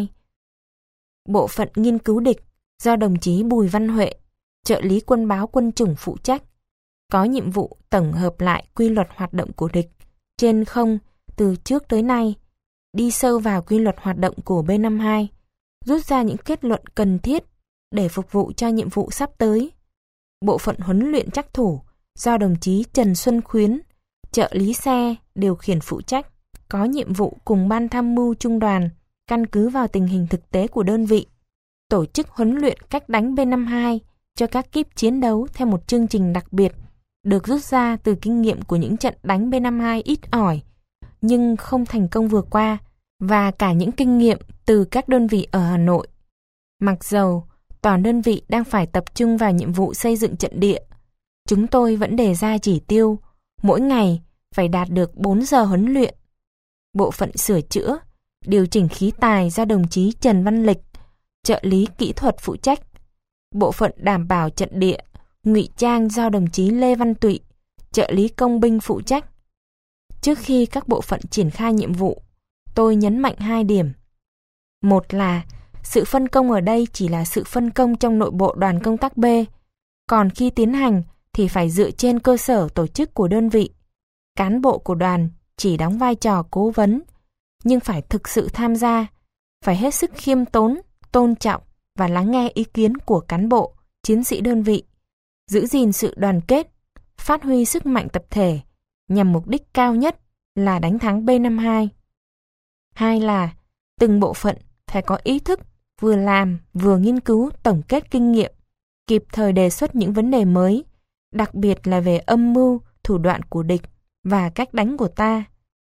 Bộ phận nghiên cứu địch do đồng chí Bùi Văn Huệ, trợ lý quân báo quân chủng phụ trách, có nhiệm vụ tổng hợp lại quy luật hoạt động của địch trên không từ trước tới nay, đi sâu vào quy luật hoạt động của B-52, rút ra những kết luận cần thiết để phục vụ cho nhiệm vụ sắp tới. Bộ phận huấn luyện trắc thủ do đồng chí Trần Xuân Khuyến, trợ lý xe, điều khiển phụ trách, có nhiệm vụ cùng ban tham mưu trung đoàn, căn cứ vào tình hình thực tế của đơn vị, tổ chức huấn luyện cách đánh B-52 cho các kíp chiến đấu theo một chương trình đặc biệt, được rút ra từ kinh nghiệm của những trận đánh B-52 ít ỏi, nhưng không thành công vừa qua, và cả những kinh nghiệm từ các đơn vị ở Hà Nội. Mặc dầu toàn đơn vị đang phải tập trung vào nhiệm vụ xây dựng trận địa, chúng tôi vẫn đề ra chỉ tiêu mỗi ngày phải đạt được 4 giờ huấn luyện. Bộ phận sửa chữa, điều chỉnh khí tài do đồng chí Trần Văn Lịch, trợ lý kỹ thuật phụ trách. Bộ phận đảm bảo trận địa, ngụy trang do đồng chí Lê Văn Tụy, trợ lý công binh phụ trách. Trước khi các bộ phận triển khai nhiệm vụ, tôi nhấn mạnh 2 điểm. Một là sự phân công ở đây chỉ là sự phân công trong nội bộ đoàn công tác B, còn khi tiến hành thì phải dựa trên cơ sở tổ chức của đơn vị. Cán bộ của đoàn chỉ đóng vai trò cố vấn, nhưng phải thực sự tham gia, phải hết sức khiêm tốn, tôn trọng và lắng nghe ý kiến của cán bộ, chiến sĩ đơn vị, giữ gìn sự đoàn kết, phát huy sức mạnh tập thể, nhằm mục đích cao nhất là đánh thắng B-52. 2 là từng bộ phận phải có ý thức vừa làm vừa nghiên cứu tổng kết kinh nghiệm, kịp thời đề xuất những vấn đề mới, đặc biệt là về âm mưu, thủ đoạn của địch và cách đánh của ta.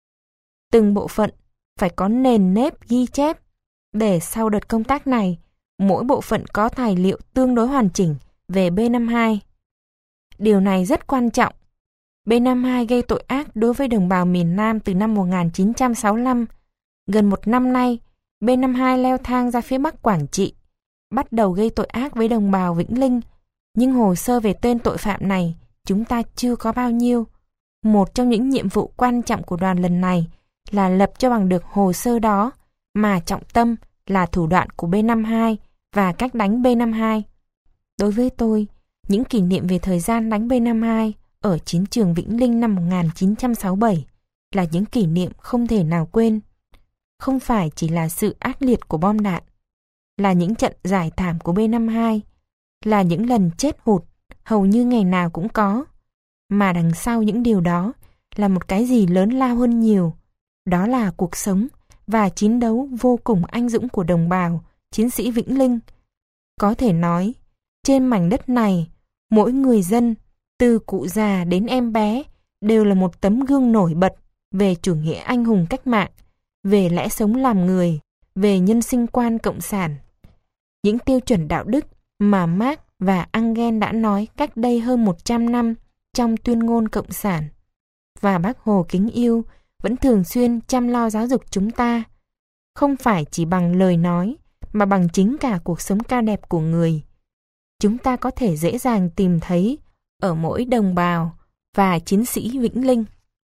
Từng bộ phận phải có nền nếp ghi chép, để sau đợt công tác này, mỗi bộ phận có tài liệu tương đối hoàn chỉnh về B-52. Điều này rất quan trọng. B-52 gây tội ác đối với đồng bào miền Nam từ năm 1965. Gần 1 năm nay, B-52 leo thang ra phía Bắc Quảng Trị, bắt đầu gây tội ác với đồng bào Vĩnh Linh. Nhưng hồ sơ về tên tội phạm này chúng ta chưa có bao nhiêu. Một trong những nhiệm vụ quan trọng của đoàn lần này là lập cho bằng được hồ sơ đó, mà trọng tâm là thủ đoạn của B-52 và cách đánh B-52. Đối với tôi, những kỷ niệm về thời gian đánh B-52 ở chiến trường Vĩnh Linh năm 1967 là những kỷ niệm không thể nào quên. Không phải chỉ là sự ác liệt của bom đạn, là những trận giải thảm của B-52, là những lần chết hụt hầu như ngày nào cũng có, mà đằng sau những điều đó là một cái gì lớn lao hơn nhiều. Đó là cuộc sống và chiến đấu vô cùng anh dũng của đồng bào, chiến sĩ Vĩnh Linh. Có thể nói, trên mảnh đất này, mỗi người dân, từ cụ già đến em bé, đều là một tấm gương nổi bật về chủ nghĩa anh hùng cách mạng, về lẽ sống làm người, về nhân sinh quan cộng sản. Những tiêu chuẩn đạo đức mà Marx và Engels đã nói cách đây hơn 100 năm trong tuyên ngôn cộng sản. Và Bác Hồ kính yêu vẫn thường xuyên chăm lo giáo dục chúng ta, không phải chỉ bằng lời nói, mà bằng chính cả cuộc sống cao đẹp của người. Chúng ta có thể dễ dàng tìm thấy ở mỗi đồng bào và chiến sĩ Vĩnh Linh.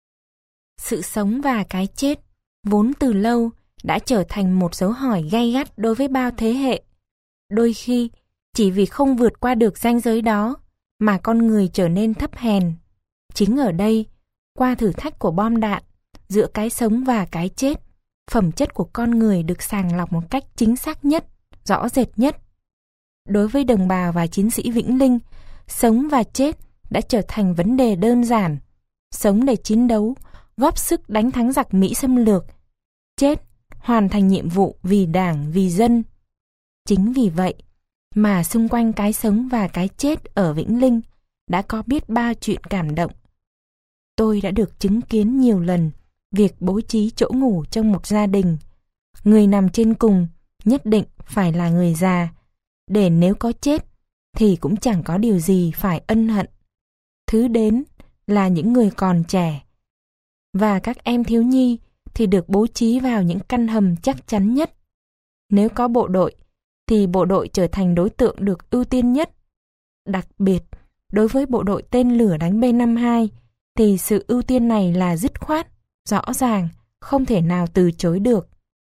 Sự sống và cái chết vốn từ lâu đã trở thành một dấu hỏi gay gắt đối với bao thế hệ. Đôi khi, chỉ vì không vượt qua được ranh giới đó mà con người trở nên thấp hèn. Chính ở đây, qua thử thách của bom đạn, giữa cái sống và cái chết, phẩm chất của con người được sàng lọc một cách chính xác nhất, rõ rệt nhất. Đối với đồng bào và chiến sĩ Vĩnh Linh, sống và chết đã trở thành vấn đề đơn giản. Sống để chiến đấu, góp sức đánh thắng giặc Mỹ xâm lược. Chết, hoàn thành nhiệm vụ vì Đảng, vì dân. Chính vì vậy mà xung quanh cái sống và cái chết ở Vĩnh Linh đã có biết bao chuyện cảm động. Tôi đã được chứng kiến nhiều lần việc bố trí chỗ ngủ trong một gia đình. Người nằm trên cùng nhất định phải là người già, để nếu có chết thì cũng chẳng có điều gì phải ân hận. Thứ đến là những người còn trẻ, và các em thiếu nhi thì được bố trí vào những căn hầm chắc chắn nhất. Nếu có bộ đội thì bộ đội trở thành đối tượng được ưu tiên nhất. Đặc biệt, đối với bộ đội tên lửa đánh B-52 thì sự ưu tiên này là dứt khoát, rõ ràng, không thể nào từ chối được.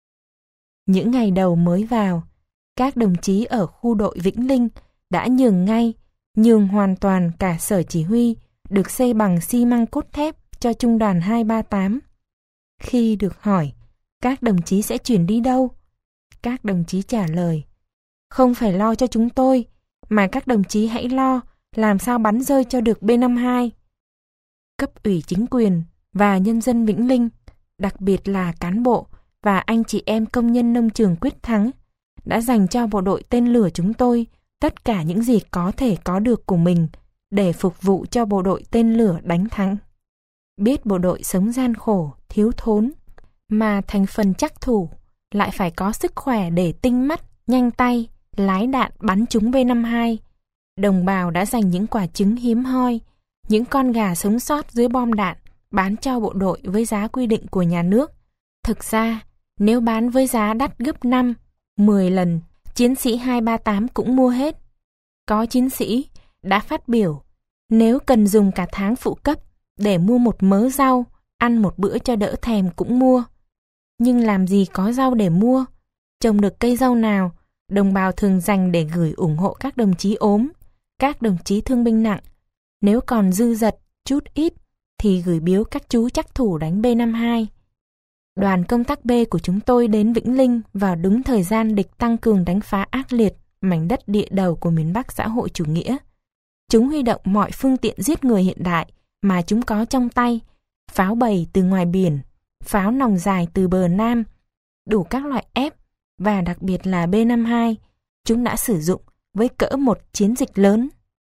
Những ngày đầu mới vào, các đồng chí ở khu đội Vĩnh Linh đã nhường hoàn toàn cả sở chỉ huy được xây bằng xi măng cốt thép cho trung đoàn 238. Khi được hỏi, các đồng chí sẽ chuyển đi đâu? Các đồng chí trả lời, không phải lo cho chúng tôi, mà các đồng chí hãy lo làm sao bắn rơi cho được B-52. Cấp ủy chính quyền và nhân dân Vĩnh Linh, đặc biệt là cán bộ và anh chị em công nhân nông trường Quyết Thắng, đã dành cho bộ đội tên lửa chúng tôi tất cả những gì có thể có được của mình để phục vụ cho bộ đội tên lửa đánh thắng. Biết bộ đội sống gian khổ, thiếu thốn, mà thành phần chắc thủ, lại phải có sức khỏe để tinh mắt, nhanh tay, lái đạn bắn trúng B-52. Đồng bào đã dành những quả trứng hiếm hoi, những con gà sống sót dưới bom đạn, bán cho bộ đội với giá quy định của nhà nước. Thực ra, nếu bán với giá đắt gấp 5, 10 lần, chiến sĩ 238 cũng mua hết. Có chiến sĩ đã phát biểu, nếu cần dùng cả tháng phụ cấp để mua một mớ rau, ăn một bữa cho đỡ thèm cũng mua. Nhưng làm gì có rau để mua? Trồng được cây rau nào, đồng bào thường dành để gửi ủng hộ các đồng chí ốm, các đồng chí thương binh nặng. Nếu còn dư dật, chút ít, thì gửi biếu các chú trắc thủ đánh B-52. Đoàn công tác B của chúng tôi đến Vĩnh Linh vào đúng thời gian địch tăng cường đánh phá ác liệt mảnh đất địa đầu của miền Bắc xã hội chủ nghĩa. Chúng huy động mọi phương tiện giết người hiện đại mà chúng có trong tay, pháo bầy từ ngoài biển, pháo nòng dài từ bờ Nam, đủ các loại ép, và đặc biệt là B-52, chúng đã sử dụng với cỡ một chiến dịch lớn.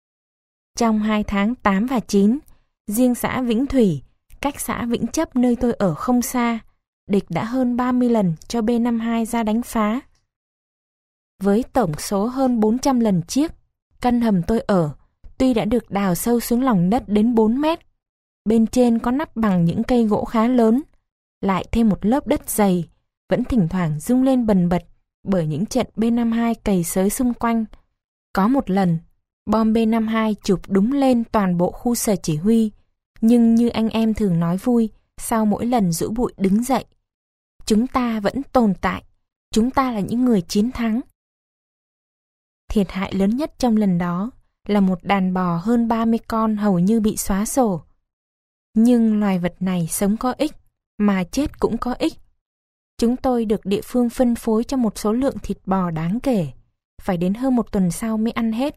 Trong 2 tháng 8 và 9, riêng xã Vĩnh Thủy, cách xã Vĩnh Chấp nơi tôi ở không xa, địch đã hơn 30 lần cho B-52 ra đánh phá. Với tổng số hơn 400 lần chiếc, căn hầm tôi ở, tuy đã được đào sâu xuống lòng đất đến 4 mét, bên trên có nắp bằng những cây gỗ khá lớn, lại thêm một lớp đất dày, vẫn thỉnh thoảng rung lên bần bật bởi những trận B-52 cày xới xung quanh. Có một lần, bom B-52 chụp đúng lên toàn bộ khu sở chỉ huy, nhưng như anh em thường nói vui, sau mỗi lần giũ bụi đứng dậy. Chúng ta vẫn tồn tại, chúng ta là những người chiến thắng. Thiệt hại lớn nhất trong lần đó là một đàn bò hơn 30 con hầu như bị xóa sổ. Nhưng loài vật này sống có ích, mà chết cũng có ích. Chúng tôi được địa phương phân phối cho một số lượng thịt bò đáng kể, phải đến hơn 1 tuần sau mới ăn hết.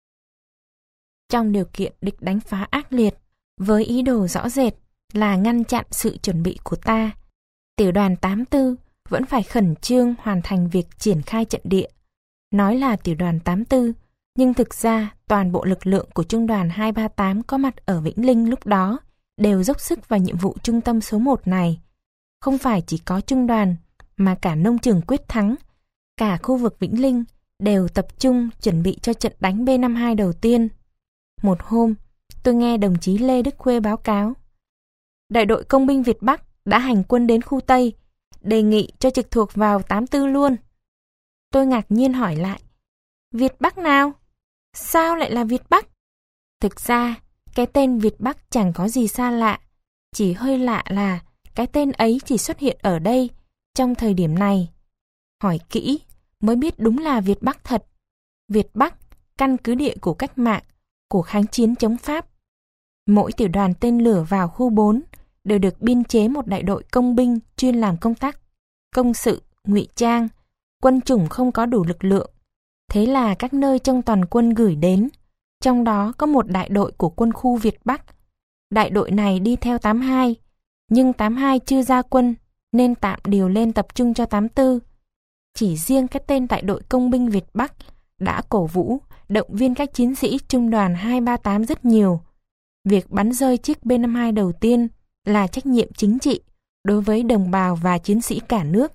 Trong điều kiện địch đánh phá ác liệt, với ý đồ rõ rệt là ngăn chặn sự chuẩn bị của ta, tiểu đoàn 84 vẫn phải khẩn trương hoàn thành việc triển khai trận địa. Nói là tiểu đoàn 84, nhưng thực ra toàn bộ lực lượng của trung đoàn 238 có mặt ở Vĩnh Linh lúc đó đều dốc sức vào nhiệm vụ trung tâm số 1 này. Không phải chỉ có trung đoàn, mà cả nông trường Quyết Thắng, cả khu vực Vĩnh Linh đều tập trung chuẩn bị cho trận đánh B-52 đầu tiên. Một hôm, tôi nghe đồng chí Lê Đức Khuê báo cáo. Đại đội công binh Việt Bắc đã hành quân đến khu Tây, đề nghị cho trực thuộc vào 84 luôn. Tôi ngạc nhiên hỏi lại, Việt Bắc nào? Sao lại là Việt Bắc? Thực ra, cái tên Việt Bắc chẳng có gì xa lạ, chỉ hơi lạ là cái tên ấy chỉ xuất hiện ở đây, trong thời điểm này. Hỏi kỹ, mới biết đúng là Việt Bắc thật. Việt Bắc, căn cứ địa của cách mạng, của kháng chiến chống Pháp. Mỗi tiểu đoàn tên lửa vào khu 4 đều được biên chế một đại đội công binh chuyên làm công tác công sự, ngụy trang. Quân chủng không có đủ lực lượng. Thế là các nơi trong toàn quân gửi đến, trong đó có một đại đội của quân khu Việt Bắc. Đại đội này đi theo 82, nhưng 82 chưa ra quân nên tạm điều lên tập trung cho 84. Chỉ riêng cái tên đại đội công binh Việt Bắc đã cổ vũ, động viên các chiến sĩ trung đoàn 238 rất nhiều. Việc bắn rơi chiếc B-52 đầu tiên là trách nhiệm chính trị đối với đồng bào và chiến sĩ cả nước.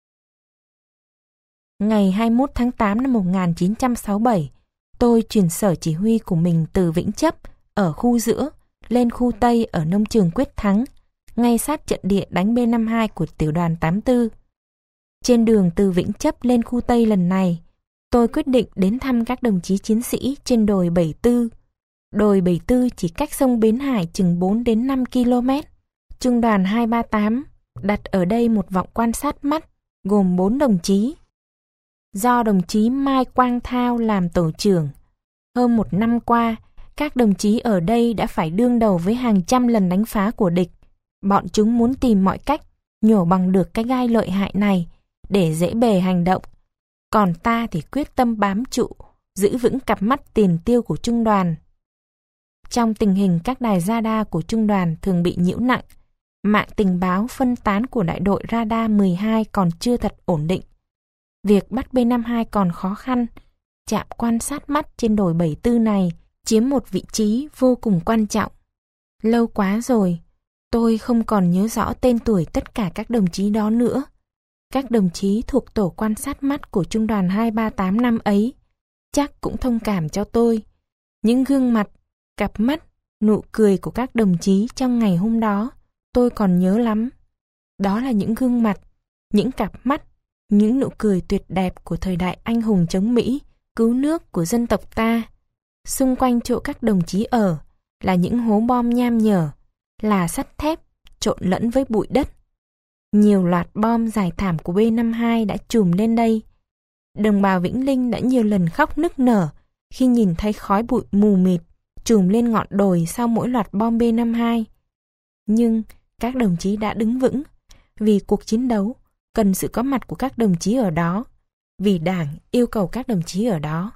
Ngày 21 tháng 8 năm 1967, tôi chuyển sở chỉ huy của mình từ Vĩnh Chấp ở khu giữa lên khu Tây ở nông trường Quyết Thắng, ngay sát trận địa đánh B-52 của tiểu đoàn 84. Trên đường từ Vĩnh Chấp lên khu Tây lần này, tôi quyết định đến thăm các đồng chí chiến sĩ trên đồi 74. Đồi 74 chỉ cách sông Bến Hải chừng 4 đến 5 km. Trung đoàn 238 đặt ở đây một vọng quan sát mắt, gồm 4 đồng chí. Do đồng chí Mai Quang Thao làm tổ trưởng. Hơn 1 năm qua, các đồng chí ở đây đã phải đương đầu với hàng trăm lần đánh phá của địch. Bọn chúng muốn tìm mọi cách nhổ bằng được cái gai lợi hại này để dễ bề hành động. Còn ta thì quyết tâm bám trụ, giữ vững cặp mắt tiền tiêu của trung đoàn. Trong tình hình các đài radar của trung đoàn thường bị nhiễu nặng, mạng tình báo phân tán của đại đội radar 12 còn chưa thật ổn định. Việc bắt B-52 còn khó khăn. Trạm quan sát mắt trên đồi 74 này chiếm một vị trí vô cùng quan trọng. Lâu quá rồi, tôi không còn nhớ rõ tên tuổi tất cả các đồng chí đó nữa. Các đồng chí thuộc tổ quan sát mắt của trung đoàn 238 năm ấy chắc cũng thông cảm cho tôi. Những gương mặt, cặp mắt, nụ cười của các đồng chí trong ngày hôm đó tôi còn nhớ lắm. Đó là những gương mặt, những cặp mắt, những nụ cười tuyệt đẹp của thời đại anh hùng chống Mỹ, cứu nước của dân tộc ta. Xung quanh chỗ các đồng chí ở là những hố bom nham nhở, là sắt thép trộn lẫn với bụi đất. Nhiều loạt bom dài thảm của B-52 đã trùm lên đây. Đồng bào Vĩnh Linh đã nhiều lần khóc nức nở khi nhìn thấy khói bụi mù mịt trùm lên ngọn đồi sau mỗi loạt bom B-52. Nhưng các đồng chí đã đứng vững, vì cuộc chiến đấu cần sự có mặt của các đồng chí ở đó, vì Đảng yêu cầu các đồng chí ở đó.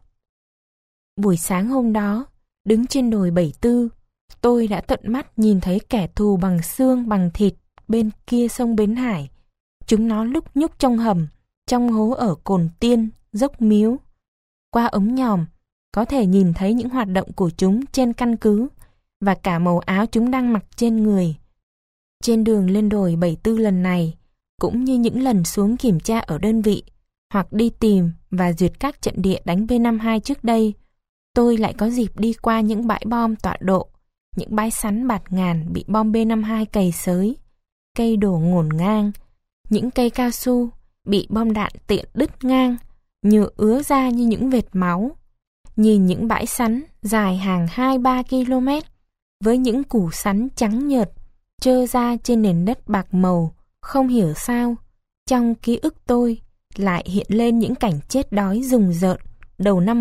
Buổi sáng hôm đó, đứng trên đồi 74, tôi đã tận mắt nhìn thấy kẻ thù bằng xương bằng thịt bên kia sông Bến Hải. Chúng nó lúc nhúc trong hầm, trong hố ở Cồn Tiên, Dốc Miếu. Qua ống nhòm, có thể nhìn thấy những hoạt động của chúng trên căn cứ và cả màu áo chúng đang mặc trên người. Trên đường lên đồi 74 lần này, cũng như những lần xuống kiểm tra ở đơn vị, hoặc đi tìm và duyệt các trận địa đánh B-52 trước đây, tôi lại có dịp đi qua những bãi bom tọa độ, những bãi sắn bạt ngàn bị bom B-52 cày xới, cây đổ ngổn ngang, những cây cao su bị bom đạn tiện đứt ngang, nhựa ứa ra như những vệt máu. Nhìn những bãi sắn dài hàng 2-3 km với những củ sắn trắng nhợt, trơ ra trên nền đất bạc màu, không hiểu sao, trong ký ức tôi lại hiện lên những cảnh chết đói rùng rợn đầu năm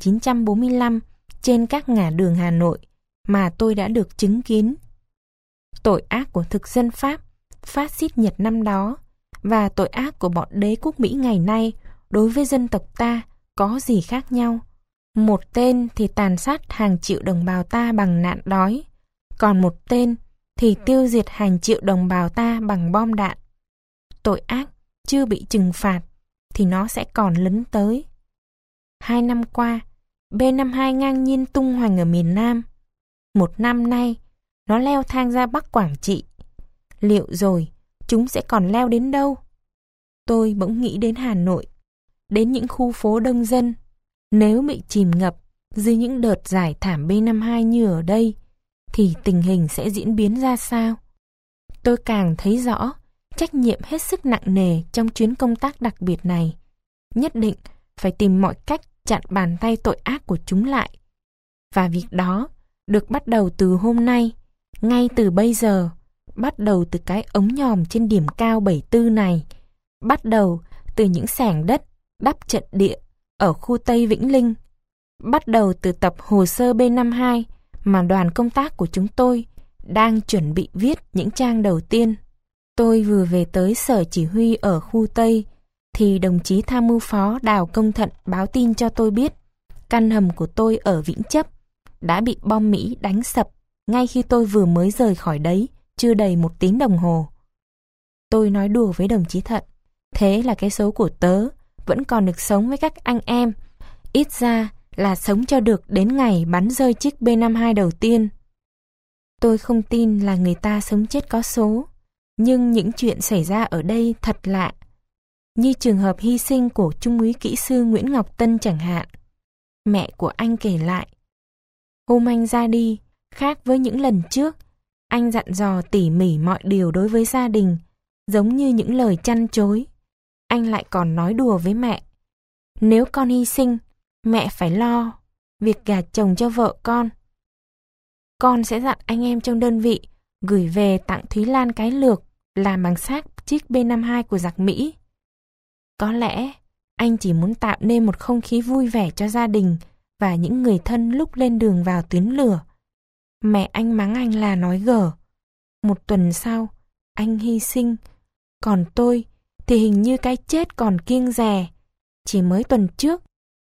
1945 trên các ngả đường Hà Nội mà tôi đã được chứng kiến. Tội ác của thực dân Pháp, phát xít Nhật năm đó và tội ác của bọn đế quốc Mỹ ngày nay đối với dân tộc ta có gì khác nhau? Một tên thì tàn sát hàng triệu đồng bào ta bằng nạn đói, còn một tên thì tiêu diệt hàng triệu đồng bào ta bằng bom đạn. Tội ác chưa bị trừng phạt thì nó sẽ còn lấn tới. 2 năm qua, B-52 ngang nhiên tung hoành ở miền Nam. 1 năm nay, nó leo thang ra Bắc Quảng Trị. Liệu rồi, chúng sẽ còn leo đến đâu? Tôi bỗng nghĩ đến Hà Nội, đến những khu phố đông dân. Nếu bị chìm ngập dưới những đợt giải thảm B-52 như ở đây, thì tình hình sẽ diễn biến ra sao? Tôi càng thấy rõ trách nhiệm hết sức nặng nề trong chuyến công tác đặc biệt này. Nhất định phải tìm mọi cách chặn bàn tay tội ác của chúng lại. Và việc đó được bắt đầu từ hôm nay, ngay từ bây giờ, bắt đầu từ cái ống nhòm trên điểm cao 74 này, bắt đầu từ những xẻng đất đắp trận địa ở khu Tây Vĩnh Linh, bắt đầu từ tập hồ sơ B-52 mà đoàn công tác của chúng tôi đang chuẩn bị viết những trang đầu tiên. Tôi vừa về tới sở chỉ huy ở khu Tây thì đồng chí tham mưu phó Đào Công Thận báo tin cho tôi biết căn hầm của tôi ở Vĩnh Chấp đã bị bom Mỹ đánh sập ngay khi tôi vừa mới rời khỏi đấy, chưa đầy 1 tiếng đồng hồ. Tôi nói đùa với đồng chí Thận, thế là cái số của tớ vẫn còn được sống với các anh em, ít ra là sống cho được đến ngày bắn rơi chiếc B-52 đầu tiên. Tôi không tin là người ta sống chết có số, nhưng những chuyện xảy ra ở đây thật lạ. Như trường hợp hy sinh của Trung úy kỹ sư Nguyễn Ngọc Tân chẳng hạn. Mẹ của anh kể lại, hôm anh ra đi, khác với những lần trước, anh dặn dò tỉ mỉ mọi điều đối với gia đình, giống như những lời chăn chối. Anh lại còn nói đùa với mẹ, nếu con hy sinh, mẹ phải lo việc gả chồng cho vợ con. Con sẽ dặn anh em trong đơn vị gửi về tặng Thúy Lan cái lược làm bằng xác chiếc B-52 của giặc Mỹ. Có lẽ anh chỉ muốn tạo nên một không khí vui vẻ cho gia đình và những người thân lúc lên đường vào tuyến lửa. Mẹ anh mắng anh là nói gở. 1 tuần sau, anh hy sinh. Còn tôi thì hình như cái chết còn kiêng dè. Chỉ mới tuần trước,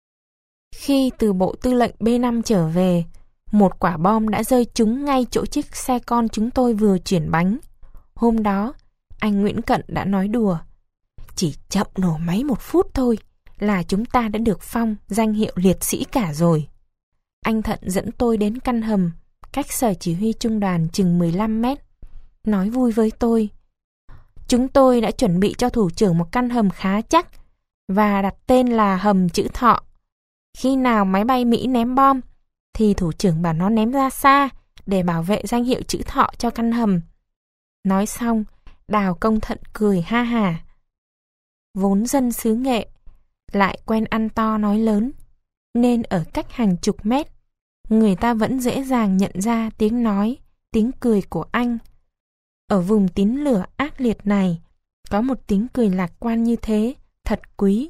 khi từ bộ tư lệnh B-5 trở về, một quả bom đã rơi trúng ngay chỗ chiếc xe con chúng tôi vừa chuyển bánh. Hôm đó, anh Nguyễn Cận đã nói đùa, chỉ chậm nổ máy 1 phút thôi là chúng ta đã được phong danh hiệu liệt sĩ cả rồi. Anh Thận dẫn tôi đến căn hầm cách sở chỉ huy trung đoàn chừng 15 mét, nói vui với tôi, chúng tôi đã chuẩn bị cho thủ trưởng một căn hầm khá chắc và đặt tên là hầm chữ Thọ. Khi nào máy bay Mỹ ném bom thì thủ trưởng bảo nó ném ra xa để bảo vệ danh hiệu chữ Thọ cho căn hầm. Nói xong, Đào Công Thận cười ha hả. Vốn dân xứ Nghệ, lại quen ăn to nói lớn, nên ở cách hàng chục mét, người ta vẫn dễ dàng nhận ra tiếng nói, tiếng cười của anh. Ở vùng tín lửa ác liệt này, có một tiếng cười lạc quan như thế, thật quý.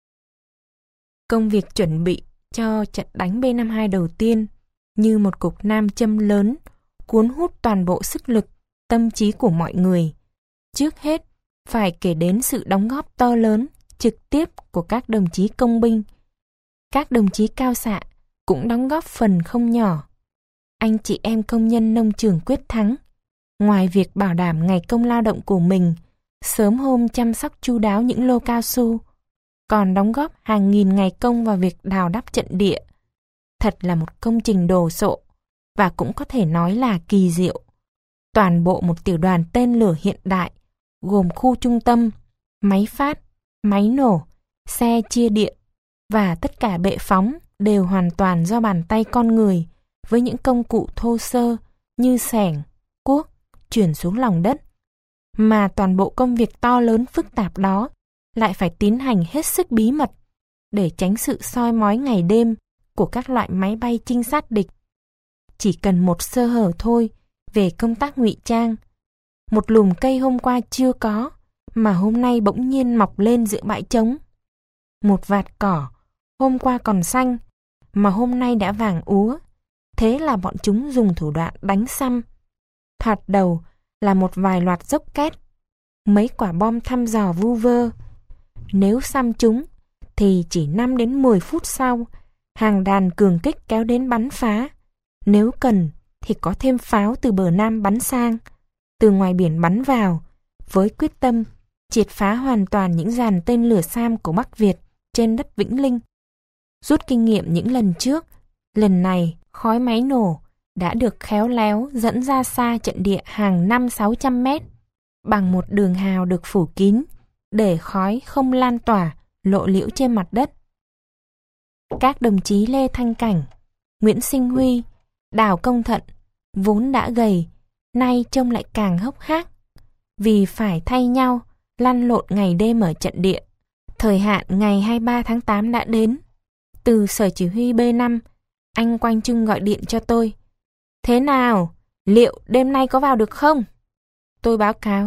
Công việc chuẩn bị cho trận đánh B-52 đầu tiên như một cục nam châm lớn, cuốn hút toàn bộ sức lực, tâm trí của mọi người. Trước hết, phải kể đến sự đóng góp to lớn, trực tiếp của các đồng chí công binh. Các đồng chí cao xạ cũng đóng góp phần không nhỏ. Anh chị em công nhân nông trường quyết thắng, ngoài việc bảo đảm ngày công lao động của mình, sớm hôm chăm sóc chu đáo những lô cao su, còn đóng góp hàng nghìn ngày công vào việc đào đắp trận địa. Thật là một công trình đồ sộ, và cũng có thể nói là kỳ diệu. Toàn bộ một tiểu đoàn tên lửa hiện đại, gồm khu trung tâm, máy phát, máy nổ, xe chia điện, và tất cả bệ phóng đều hoàn toàn do bàn tay con người, với những công cụ thô sơ như xẻng, cuốc, chuyển xuống lòng đất. Mà toàn bộ công việc to lớn phức tạp đó lại phải tiến hành hết sức bí mật để tránh sự soi mói ngày đêm của các loại máy bay trinh sát địch. Chỉ cần một sơ hở thôi về công tác ngụy trang một lùm cây hôm qua chưa có, mà hôm nay bỗng nhiên mọc lên giữa bãi trống. Một vạt cỏ, hôm qua còn xanh, mà hôm nay đã vàng úa. Thế là bọn chúng dùng thủ đoạn đánh săm. Thoạt đầu là một vài loạt dốc két, mấy quả bom thăm dò vu vơ. Nếu săm chúng, thì chỉ 5 đến 10 phút sau, hàng đàn cường kích kéo đến bắn phá. Nếu cần, thì có thêm pháo từ bờ Nam bắn sang, từ ngoài biển bắn vào, với quyết tâm triệt phá hoàn toàn những dàn tên lửa SAM của Bắc Việt trên đất Vĩnh Linh. Rút kinh nghiệm những lần trước, lần này khói máy nổ đã được khéo léo dẫn ra xa trận địa hàng 500-600 mét bằng một đường hào được phủ kín để khói không lan tỏa lộ liễu trên mặt đất. Các đồng chí Lê Thanh Cảnh, Nguyễn Sinh Huy, Đào Công Thận vốn đã gầy, nay trông lại càng hốc hác, vì phải thay nhau lăn lộn ngày đêm ở trận địa. Thời hạn ngày 23 tháng 8 đã đến. Từ sở chỉ huy B5, anh Quang Trung gọi điện cho tôi. Thế nào? Liệu đêm nay có vào được không? Tôi báo cáo,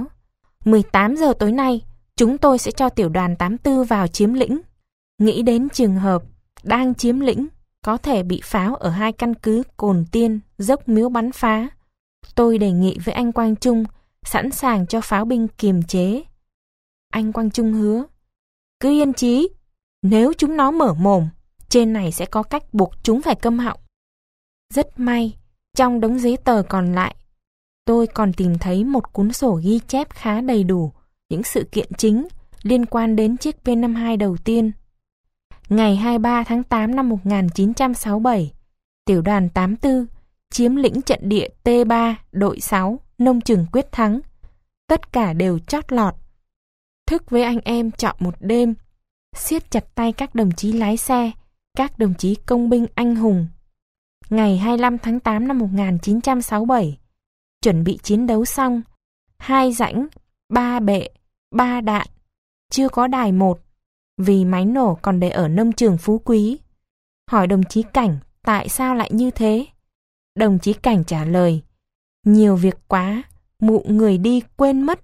18 giờ tối nay, chúng tôi sẽ cho tiểu đoàn 84 vào chiếm lĩnh. Nghĩ đến trường hợp đang chiếm lĩnh có thể bị pháo ở 2 căn cứ Cồn Tiên, Dốc Miếu bắn phá. Tôi đề nghị với anh Quang Trung sẵn sàng cho pháo binh kiềm chế. Anh Quang Trung hứa, cứ yên chí, nếu chúng nó mở mồm, trên này sẽ có cách buộc chúng phải câm họng. Rất may, trong đống giấy tờ còn lại, tôi còn tìm thấy một cuốn sổ ghi chép khá đầy đủ những sự kiện chính liên quan đến chiếc P-52 đầu tiên. Ngày 23 tháng 8 năm 1967, tiểu đoàn 84 chiếm lĩnh trận địa T3 đội 6 Nông Trường Quyết Thắng. Tất cả đều chót lọt. Thức với anh em trọ một đêm, siết chặt tay các đồng chí lái xe, các đồng chí công binh anh hùng. Ngày 25 tháng 8 năm 1967, chuẩn bị chiến đấu xong, 2 rãnh, 3 bệ, 3 đạn, chưa có đài 1, vì máy nổ còn để ở nông trường Phú Quý. Hỏi đồng chí Cảnh tại sao lại như thế? Đồng chí Cảnh trả lời, nhiều việc quá, mụ người đi quên mất.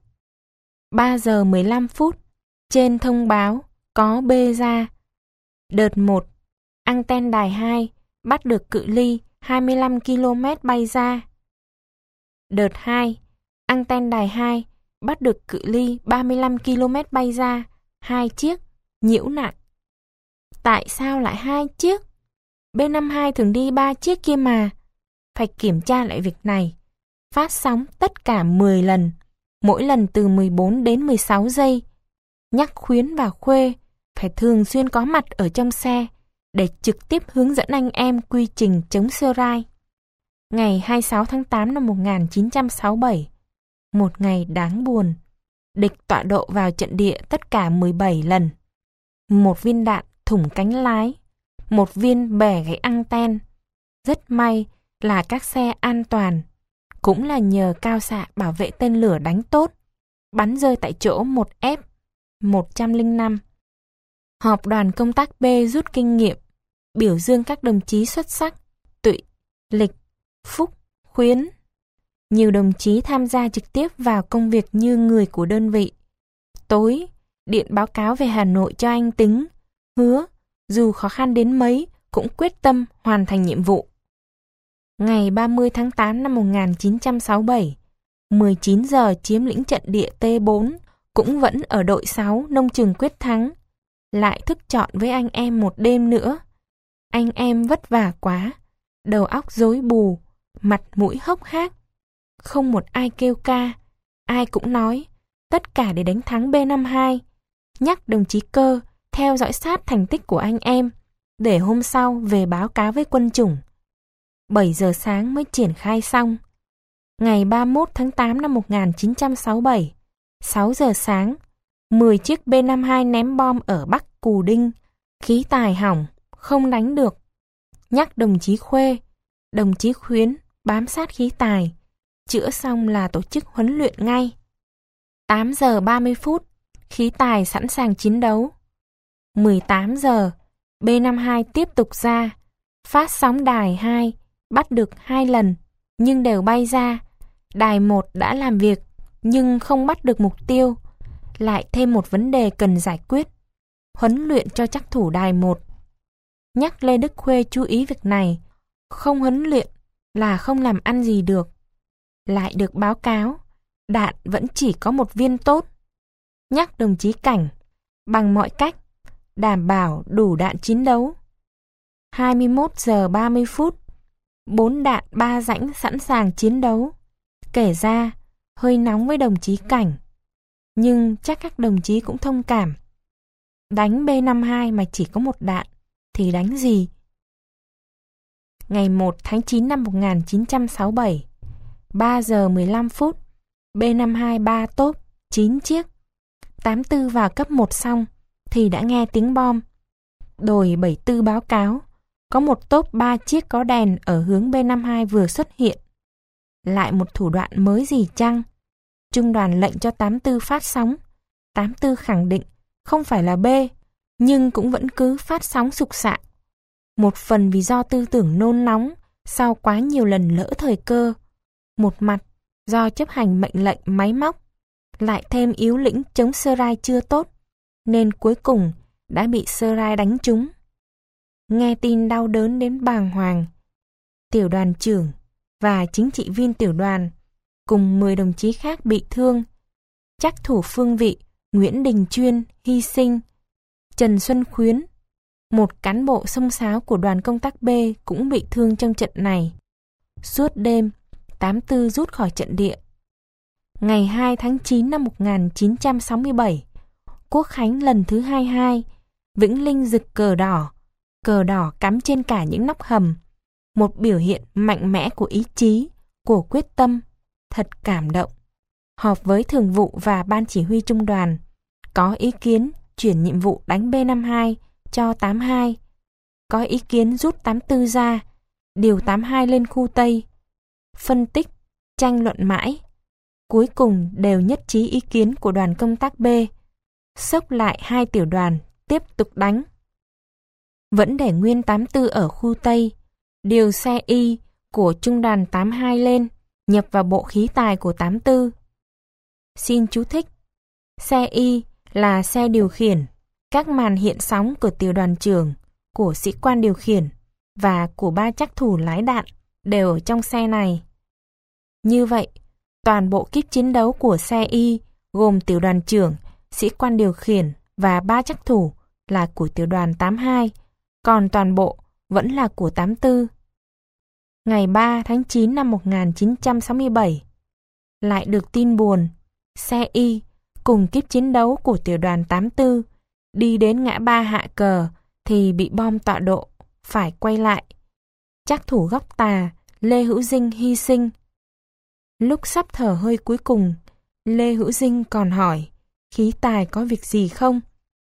3 giờ 15 phút, trên thông báo có bê ra. Đợt 1, anten đài 2 bắt được cự ly 25 km bay ra. Đợt 2, anten đài 2 bắt được cự ly 35 km bay ra, 2 chiếc, nhiễu nạn. Tại sao lại 2 chiếc? B-52 thường đi 3 chiếc kia mà. Phải kiểm tra lại việc này. Phát sóng tất cả 10 lần, mỗi lần từ 14 đến 16 giây. Nhắc Khuyến và Khuê phải thường xuyên có mặt ở trong xe để trực tiếp hướng dẫn anh em quy trình chống sơ rai. Ngày 26 tháng 8 năm 1967, một ngày đáng buồn. Địch tọa độ vào trận địa tất cả 17 lần. 1 viên đạn thủng cánh lái, 1 viên bẻ gãy anten. Rất may là các xe an toàn, cũng là nhờ cao xạ bảo vệ tên lửa đánh tốt, bắn rơi tại chỗ một F-105. Họp đoàn công tác B rút kinh nghiệm, biểu dương các đồng chí xuất sắc, Tụy, Lịch, Phúc, Khuyến. Nhiều đồng chí tham gia trực tiếp vào công việc như người của đơn vị. Tối, điện báo cáo về Hà Nội cho anh Tính, hứa dù khó khăn đến mấy cũng quyết tâm hoàn thành nhiệm vụ. Ngày 30 tháng 8 năm 1967, 19 giờ chiếm lĩnh trận địa T4, cũng vẫn ở đội 6 Nông Trường Quyết Thắng. Lại thức trọn với anh em một đêm nữa. Anh em vất vả quá, đầu óc rối bù, mặt mũi hốc hác. Không một ai kêu ca, ai cũng nói, tất cả để đánh thắng B-52. Nhắc đồng chí Cơ theo dõi sát thành tích của anh em, để hôm sau về báo cáo với quân chủng. 7 giờ sáng mới triển khai xong. Ngày 31 tháng 8 năm 1967, 6 giờ sáng, 10 chiếc B-52 ném bom ở Bắc Cù Đinh, khí tài hỏng, không đánh được. Nhắc đồng chí Khuê, đồng chí Khuyến bám sát khí tài, chữa xong là tổ chức huấn luyện ngay. 8 giờ 30 phút, khí tài sẵn sàng chiến đấu. 18 giờ, B-52 tiếp tục ra, phát sóng đài 2, bắt được 2 lần, nhưng đều bay ra. Đài 1 đã làm việc, nhưng không bắt được mục tiêu. Lại thêm một vấn đề cần giải quyết: huấn luyện cho trắc thủ đài 1. Nhắc Lê Đức Khuê chú ý việc này, không huấn luyện là không làm ăn gì được. Lại được báo cáo, đạn vẫn chỉ có 1 viên tốt. Nhắc đồng chí Cảnh, bằng mọi cách, đảm bảo đủ đạn chiến đấu. 21 giờ 30 phút, 4 đạn 3 rãnh sẵn sàng chiến đấu. Kể ra, hơi nóng với đồng chí Cảnh, nhưng chắc các đồng chí cũng thông cảm. Đánh B-52 mà chỉ có 1 đạn, thì đánh gì? Ngày 1 tháng 9 năm 1967, 3 giờ 15 phút, B-52 3 tốp, 9 chiếc. 84 vào cấp 1 xong, thì đã nghe tiếng bom. Đồi 74 báo cáo, có một tốp 3 chiếc có đèn ở hướng B-52 vừa xuất hiện. Lại một thủ đoạn mới gì chăng? Trung đoàn lệnh cho 84 phát sóng. 84 khẳng định không phải là B, nhưng cũng vẫn cứ phát sóng sục sạo. Một phần vì do tư tưởng nôn nóng sau quá nhiều lần lỡ thời cơ. Một mặt do chấp hành mệnh lệnh máy móc, lại thêm yếu lĩnh chống sơ rai chưa tốt, nên cuối cùng đã bị sơ rai đánh trúng. Nghe tin đau đớn đến bàng hoàng, tiểu đoàn trưởng và chính trị viên tiểu đoàn cùng 10 đồng chí khác bị thương. Trắc thủ phương vị Nguyễn Đình Chuyên hy sinh. Trần Xuân Khuyến, một cán bộ xông xáo của đoàn công tác B, cũng bị thương trong trận này. Suốt đêm, 84 rút khỏi trận địa. Ngày 2 tháng 9 năm 1967, Quốc khánh lần thứ 22, Vĩnh Linh rực cờ đỏ cắm trên cả những nóc hầm. Một biểu hiện mạnh mẽ của ý chí, của quyết tâm, thật cảm động. Họp với thường vụ và ban chỉ huy trung đoàn, có ý kiến chuyển nhiệm vụ đánh B-52 cho 82, có ý kiến rút 84 ra, điều 82 lên khu Tây. Phân tích, tranh luận mãi, cuối cùng đều nhất trí ý kiến của đoàn công tác B, xốc lại 2 tiểu đoàn tiếp tục đánh. Vẫn để nguyên 84 ở khu Tây, điều xe Y của trung đoàn 82 lên, nhập vào bộ khí tài của 84. Xin chú thích, xe Y là xe điều khiển, các màn hiện sóng của tiểu đoàn trưởng, của sĩ quan điều khiển và của 3 trắc thủ lái đạn đều ở trong xe này. Như vậy, toàn bộ kíp chiến đấu của xe Y gồm tiểu đoàn trưởng, sĩ quan điều khiển và 3 trắc thủ là của tiểu đoàn 82, còn toàn bộ vẫn là của 84. Ngày 3 tháng 9 năm 1967, lại được tin buồn, xe Y cùng kíp chiến đấu của tiểu đoàn 84 đi đến ngã ba Hạ Cờ thì bị bom tọa độ, phải quay lại. Trắc thủ góc tà Lê Hữu Dinh hy sinh. Lúc sắp thở hơi cuối cùng, Lê Hữu Dinh còn hỏi khí tài có việc gì không?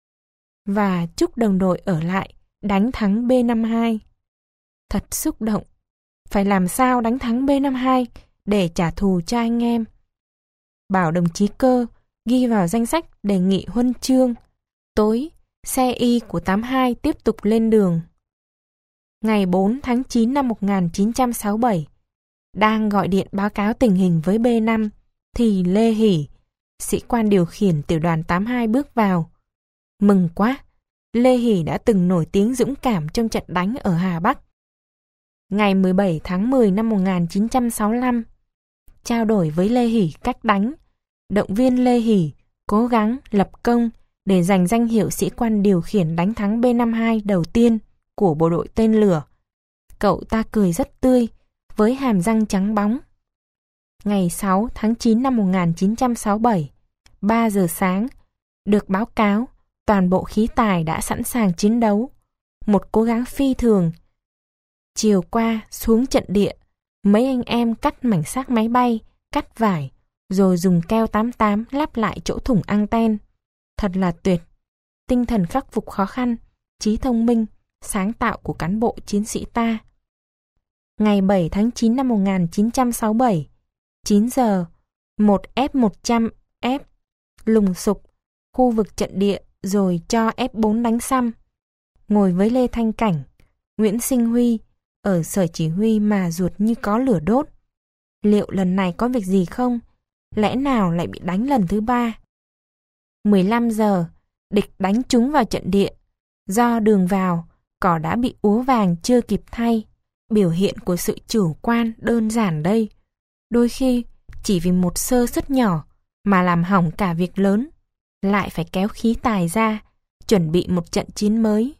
Và chúc đồng đội ở lại đánh thắng B-52. Thật xúc động. Phải làm sao đánh thắng B-52 để trả thù cho anh em. Bảo đồng chí Cơ ghi vào danh sách đề nghị huân chương. Tối, xe Y của 82 tiếp tục lên đường. Ngày 4 tháng 9 năm 1967, đang gọi điện báo cáo tình hình với B5, thì Lê Hỷ, sĩ quan điều khiển tiểu đoàn 82 bước vào. Mừng quá, Lê Hỷ đã từng nổi tiếng dũng cảm trong trận đánh ở Hà Bắc. Ngày 17 tháng 10 năm 1965, trao đổi với Lê Hỷ cách đánh, động viên Lê Hỷ cố gắng lập công để giành danh hiệu sĩ quan điều khiển đánh thắng B-52 đầu tiên của bộ đội tên lửa. Cậu ta cười rất tươi, với hàm răng trắng bóng. Ngày 6 tháng 9 năm 1967, 3 giờ sáng, được báo cáo toàn bộ khí tài đã sẵn sàng chiến đấu. Một cố gắng phi thường. Chiều qua xuống trận địa, mấy anh em cắt mảnh xác máy bay, cắt vải, rồi dùng keo 88 lắp lại chỗ thủng anten. Thật là tuyệt. Tinh thần khắc phục khó khăn, trí thông minh, sáng tạo của cán bộ chiến sĩ ta. Ngày 7 tháng 9 năm 1967, 9 giờ, một F-100F lùng sục khu vực trận địa rồi cho F-4 đánh xăm. Ngồi với Lê Thanh Cảnh, Nguyễn Sinh Huy ở sở chỉ huy mà ruột như có lửa đốt. Liệu lần này có việc gì không? lẽ nào lại bị đánh lần thứ 3? 15 giờ, địch đánh trúng vào trận địa. Do đường vào, cỏ đã bị úa vàng chưa kịp thay. Biểu hiện của sự chủ quan đơn giản đây. Đôi khi, chỉ vì một sơ suất nhỏ mà làm hỏng cả việc lớn, lại phải kéo khí tài ra, chuẩn bị một trận chiến mới.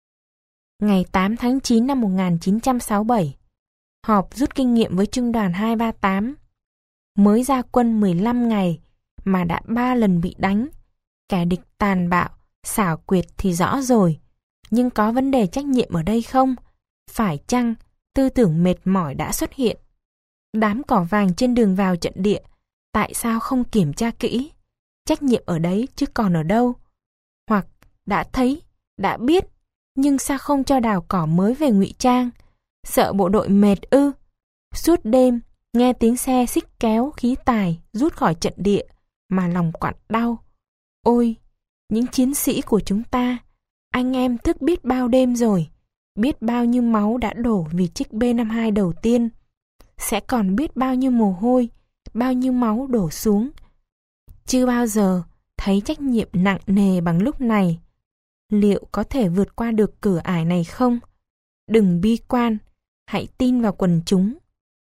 Ngày 8 tháng 9 năm 1967, họp rút kinh nghiệm với Trung đoàn 238. Mới ra quân 15 ngày mà đã 3 lần bị đánh. Kẻ địch tàn bạo, xảo quyệt thì rõ rồi, nhưng có vấn đề trách nhiệm ở đây không? Phải chăng tư tưởng mệt mỏi đã xuất hiện? Đám cỏ vàng trên đường vào trận địa, tại sao không kiểm tra kỹ? Trách nhiệm ở đấy chứ còn ở đâu? Hoặc đã thấy, đã biết, nhưng sao không cho đào cỏ mới về ngụy trang? Sợ bộ đội mệt ư? Suốt đêm, nghe tiếng xe xích kéo khí tài rút khỏi trận địa, mà lòng quặn đau. Ôi, những chiến sĩ của chúng ta, anh em thức biết bao đêm rồi, biết bao nhiêu máu đã đổ vì chiếc B-52 đầu tiên. Sẽ còn biết bao nhiêu mồ hôi, bao nhiêu máu đổ xuống. Chưa bao giờ thấy trách nhiệm nặng nề bằng lúc này. Liệu có thể vượt qua được cửa ải này không? Đừng bi quan, hãy tin vào quần chúng.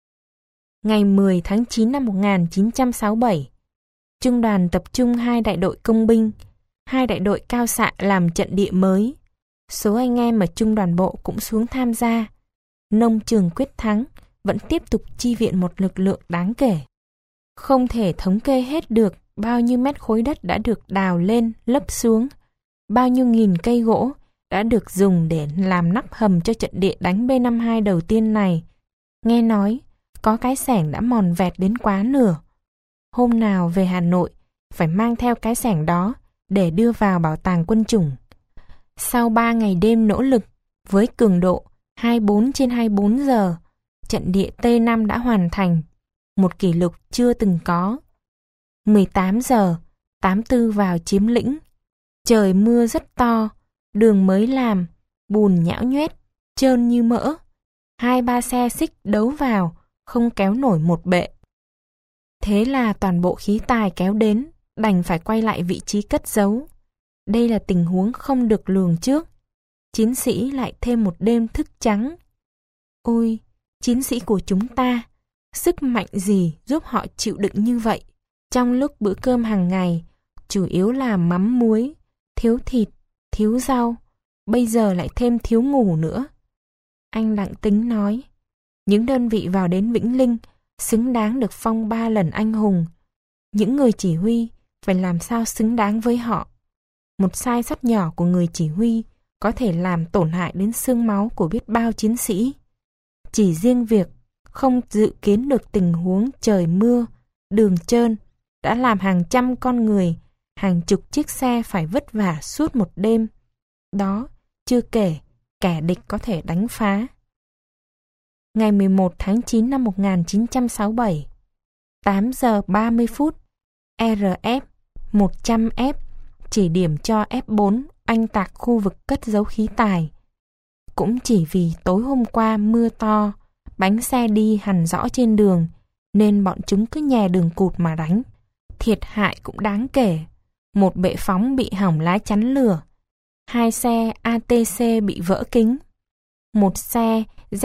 Ngày 10 tháng 9 năm 1967, Trung đoàn tập trung 2 đại đội công binh, 2 đại đội cao xạ làm trận địa mới. Số anh em ở Trung đoàn bộ cũng xuống tham gia. Nông Trường quyết thắng vẫn tiếp tục chi viện một lực lượng đáng kể. Không thể thống kê hết được bao nhiêu mét khối đất đã được đào lên, lấp xuống, bao nhiêu nghìn cây gỗ đã được dùng để làm nắp hầm cho trận địa đánh B-52 đầu tiên này. Nghe nói, có cái xẻng đã mòn vẹt đến quá nửa. Hôm nào về Hà Nội, phải mang theo cái xẻng đó để đưa vào bảo tàng quân chủng. Sau 3 ngày đêm nỗ lực, với cường độ 24/24 giờ, trận địa T5 đã hoàn thành, một kỷ lục chưa từng có. 18 giờ, 84 vào chiếm lĩnh. Trời mưa rất to, đường mới làm, bùn nhão nhoét, trơn như mỡ. 2-3 xe xích đấu vào, không kéo nổi một bệ. Thế là toàn bộ khí tài kéo đến, đành phải quay lại vị trí cất giấu. Đây là tình huống không được lường trước. Chiến sĩ lại thêm một đêm thức trắng. Ôi, chiến sĩ của chúng ta, sức mạnh gì giúp họ chịu đựng như vậy? Trong lúc bữa cơm hàng ngày, chủ yếu là mắm muối, thiếu thịt, thiếu rau, bây giờ lại thêm thiếu ngủ nữa. Anh Đặng Tính nói, những đơn vị vào đến Vĩnh Linh xứng đáng được phong 3 lần anh hùng. Những người chỉ huy phải làm sao xứng đáng với họ. Một sai sót nhỏ của người chỉ huy có thể làm tổn hại đến xương máu của biết bao chiến sĩ. Chỉ riêng việc không dự kiến được tình huống trời mưa, đường trơn đã làm hàng trăm con người, hàng chục chiếc xe phải vất vả suốt một đêm. Đó chưa kể kẻ địch có thể đánh phá. Ngày 11 tháng 9 năm 1967, 8 giờ 30 phút, RF 100F chỉ điểm cho F4 oanh tạc khu vực cất giấu khí tài. Cũng chỉ vì tối hôm qua mưa to, bánh xe đi hằn rõ trên đường, nên bọn chúng cứ nhè đường cụt mà đánh. Thiệt hại cũng đáng kể. Một bệ phóng bị hỏng lá chắn lửa, 2 xe ATC bị vỡ kính, 1 xe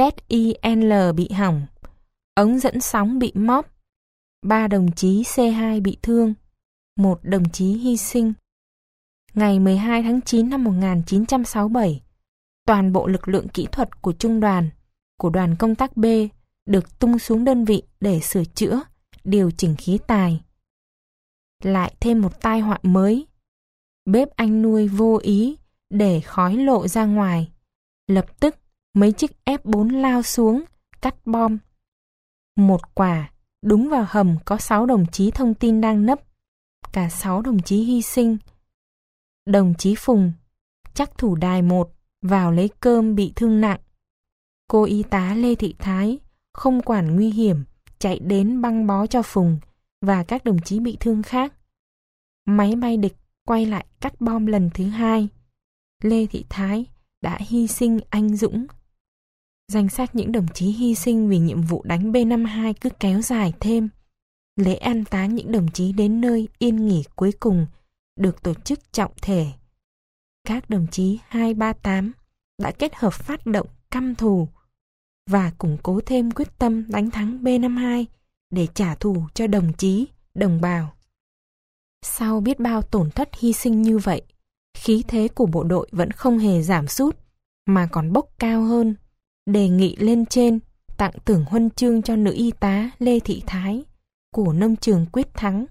ZIL bị hỏng, ống dẫn sóng bị móp, 3 đồng chí C2 bị thương, 1 đồng chí hy sinh. Ngày 12 tháng 9 năm 1967, toàn bộ lực lượng kỹ thuật của trung đoàn, của đoàn công tác B được tung xuống đơn vị để sửa chữa, điều chỉnh khí tài. Lại thêm một tai họa mới. Bếp anh nuôi vô ý để khói lộ ra ngoài. Lập tức mấy chiếc F4 lao xuống, cắt bom. Một quả đúng vào hầm có 6 đồng chí thông tin đang nấp. Cả 6 đồng chí hy sinh. Đồng chí Phùng, chắc thủ đài 1, vào lấy cơm bị thương nặng. Cô y tá Lê Thị Thái không quản nguy hiểm, chạy đến băng bó cho Phùng và các đồng chí bị thương khác. Máy bay địch quay lại cắt bom lần thứ 2. Lê Thị Thái đã hy sinh anh dũng. Danh sách những đồng chí hy sinh vì nhiệm vụ đánh B-52 cứ kéo dài thêm. Lễ an táng những đồng chí đến nơi yên nghỉ cuối cùng được tổ chức trọng thể. Các đồng chí 238 đã kết hợp phát động căm thù và củng cố thêm quyết tâm đánh thắng B-52 để trả thù cho đồng chí, đồng bào. Sau biết bao tổn thất hy sinh như vậy, khí thế của bộ đội vẫn không hề giảm sút, mà còn bốc cao hơn, đề nghị lên trên tặng thưởng huân chương cho nữ y tá Lê Thị Thái của nông trường Quyết Thắng.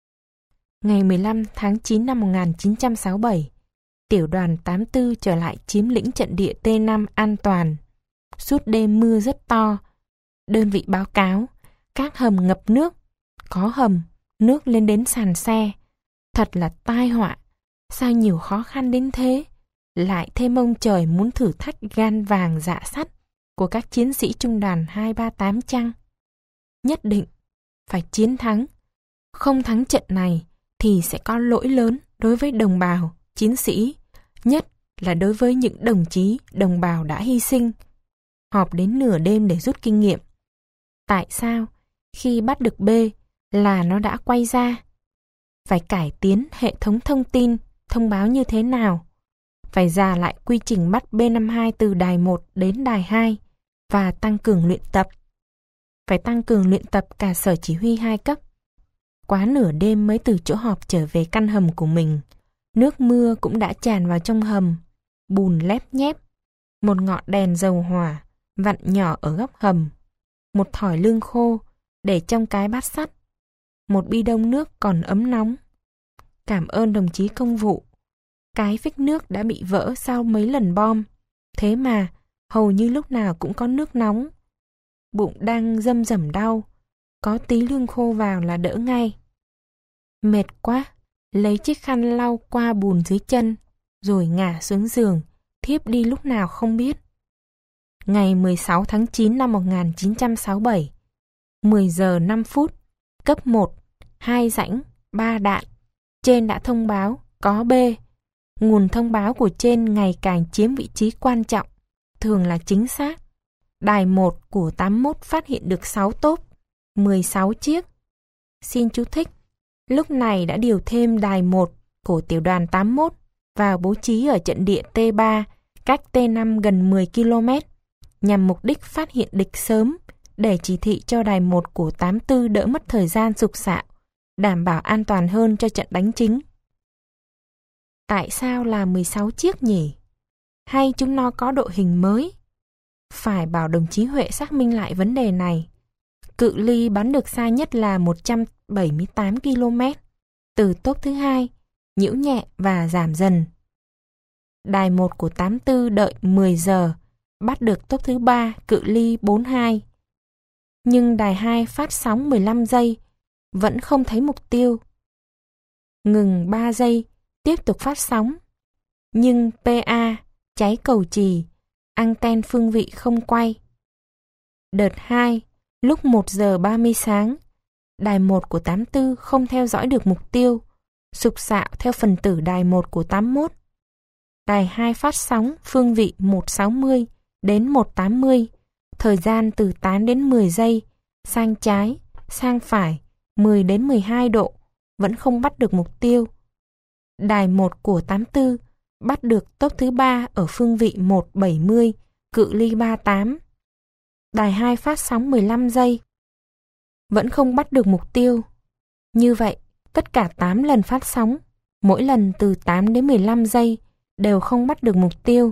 Ngày 15 tháng 9 năm 1967, tiểu đoàn 84 trở lại chiếm lĩnh trận địa T5 an toàn. Suốt đêm mưa rất to. Đơn vị báo cáo, các hầm ngập nước, có hầm, nước lên đến sàn xe. Thật là tai họa, sao nhiều khó khăn đến thế? Lại thêm ông trời muốn thử thách gan vàng dạ sắt của các chiến sĩ trung đoàn 238 chăng? Nhất định phải chiến thắng. Không thắng trận này thì sẽ có lỗi lớn đối với đồng bào, chiến sĩ, nhất là đối với những đồng chí, đồng bào đã hy sinh. Họp đến nửa đêm để rút kinh nghiệm. Tại sao khi bắt được B là nó đã quay ra? Phải cải tiến hệ thống thông tin, thông báo như thế nào? Phải rà lại quy trình bắt B-52 từ đài 1 đến đài 2 và tăng cường luyện tập. Phải tăng cường luyện tập cả sở chỉ huy 2 cấp. Quá nửa đêm mới từ chỗ họp trở về căn hầm của mình. Nước mưa cũng đã tràn vào trong hầm, bùn lép nhép. Một ngọn đèn dầu hỏa vặn nhỏ ở góc hầm. Một thỏi lương khô để trong cái bát sắt. Một bi đông nước còn ấm nóng. Cảm ơn đồng chí công vụ. Cái phích nước đã bị vỡ sau mấy lần bom. Thế mà hầu như lúc nào cũng có nước nóng. Bụng đang râm rẩm đau. Có tí lương khô vào là đỡ ngay. Mệt quá, lấy chiếc khăn lau qua bùn dưới chân, rồi ngả xuống giường, thiếp đi lúc nào không biết. Ngày 16 tháng 9 năm 1967, 10 giờ 5 phút, cấp 1, 2 rãnh, 3 đạn. Trên đã thông báo, có B. Nguồn thông báo của trên ngày càng chiếm vị trí quan trọng, thường là chính xác. Đài 1 của 81 phát hiện được 6 tốp, 16 chiếc. Xin chú thích, lúc này đã điều thêm đài 1 của tiểu đoàn 81 vào bố trí ở trận địa T3, cách T5 gần 10 km, nhằm mục đích phát hiện địch sớm, để chỉ thị cho đài 1 của 84 đỡ mất thời gian sục sạo, đảm bảo an toàn hơn cho trận đánh chính. Tại sao là 16 chiếc nhỉ? Hay chúng nó có đội hình mới? Phải bảo đồng chí Huệ xác minh lại vấn đề này. Cự ly bắn được xa nhất là 178 km, từ tốp thứ 2, nhiễu nhẹ và giảm dần. Đài 1 của 84 đợi 10 giờ, bắt được tốp thứ 3, cự ly 42. Nhưng đài 2 phát sóng 15 giây, vẫn không thấy mục tiêu. Ngừng 3 giây, tiếp tục phát sóng. Nhưng PA, cháy cầu chì, anten phương vị không quay. Đợt 2, lúc 1 giờ 30 sáng, đài 1 của 84 không theo dõi được mục tiêu, sục sạo theo phần tử đài 1 của 81. Đài 2 phát sóng phương vị 160 đến 180, thời gian từ 8 đến 10 giây, sang trái, sang phải, 10 đến 12 độ, vẫn không bắt được mục tiêu. Đài 1 của 84 bắt được tốp thứ 3 ở phương vị 170, cự ly 38. Đài 2 phát sóng 15 giây, vẫn không bắt được mục tiêu. Như vậy, tất cả 8 lần phát sóng, mỗi lần từ 8 đến 15 giây, đều không bắt được mục tiêu.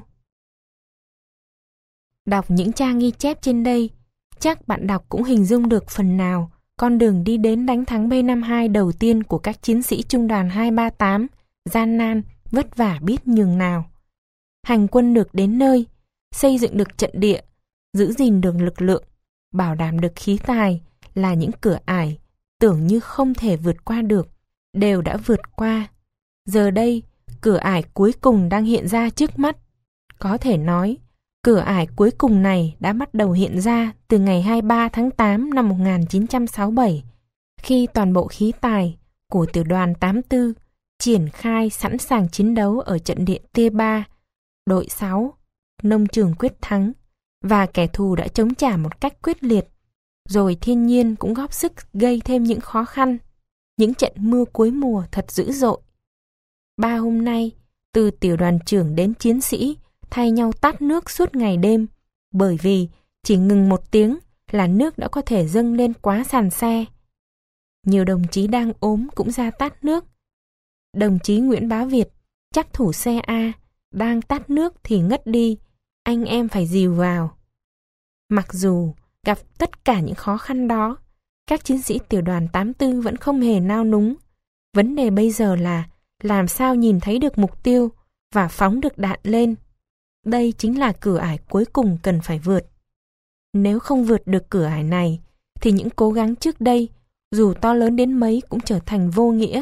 Đọc những trang ghi chép trên đây, chắc bạn đọc cũng hình dung được phần nào con đường đi đến đánh thắng B-52 đầu tiên của các chiến sĩ trung đoàn 238, gian nan, vất vả biết nhường nào. Hành quân được đến nơi, xây dựng được trận địa, giữ gìn được lực lượng, bảo đảm được khí tài là những cửa ải tưởng như không thể vượt qua được, đều đã vượt qua. Giờ đây, cửa ải cuối cùng đang hiện ra trước mắt. Có thể nói, cửa ải cuối cùng này đã bắt đầu hiện ra từ ngày 23 tháng 8 năm 1967, khi toàn bộ khí tài của tiểu đoàn 84 triển khai sẵn sàng chiến đấu ở trận địa T3, đội 6, nông trường Quyết Thắng, và kẻ thù đã chống trả một cách quyết liệt, rồi thiên nhiên cũng góp sức gây thêm những khó khăn. Những trận mưa cuối mùa thật dữ dội. 3 hôm nay, từ tiểu đoàn trưởng đến chiến sĩ thay nhau tát nước suốt ngày đêm, bởi vì chỉ ngừng 1 tiếng là nước đã có thể dâng lên quá sàn xe. Nhiều đồng chí đang ốm cũng ra tát nước. Đồng chí Nguyễn Bá Việt, trắc thủ xe A, đang tát nước thì ngất đi, anh em phải dìu vào. Mặc dù gặp tất cả những khó khăn đó, các chiến sĩ tiểu đoàn 84 vẫn không hề nao núng. Vấn đề bây giờ là làm sao nhìn thấy được mục tiêu và phóng được đạn lên. Đây chính là cửa ải cuối cùng cần phải vượt. Nếu không vượt được cửa ải này, thì những cố gắng trước đây, dù to lớn đến mấy cũng trở thành vô nghĩa.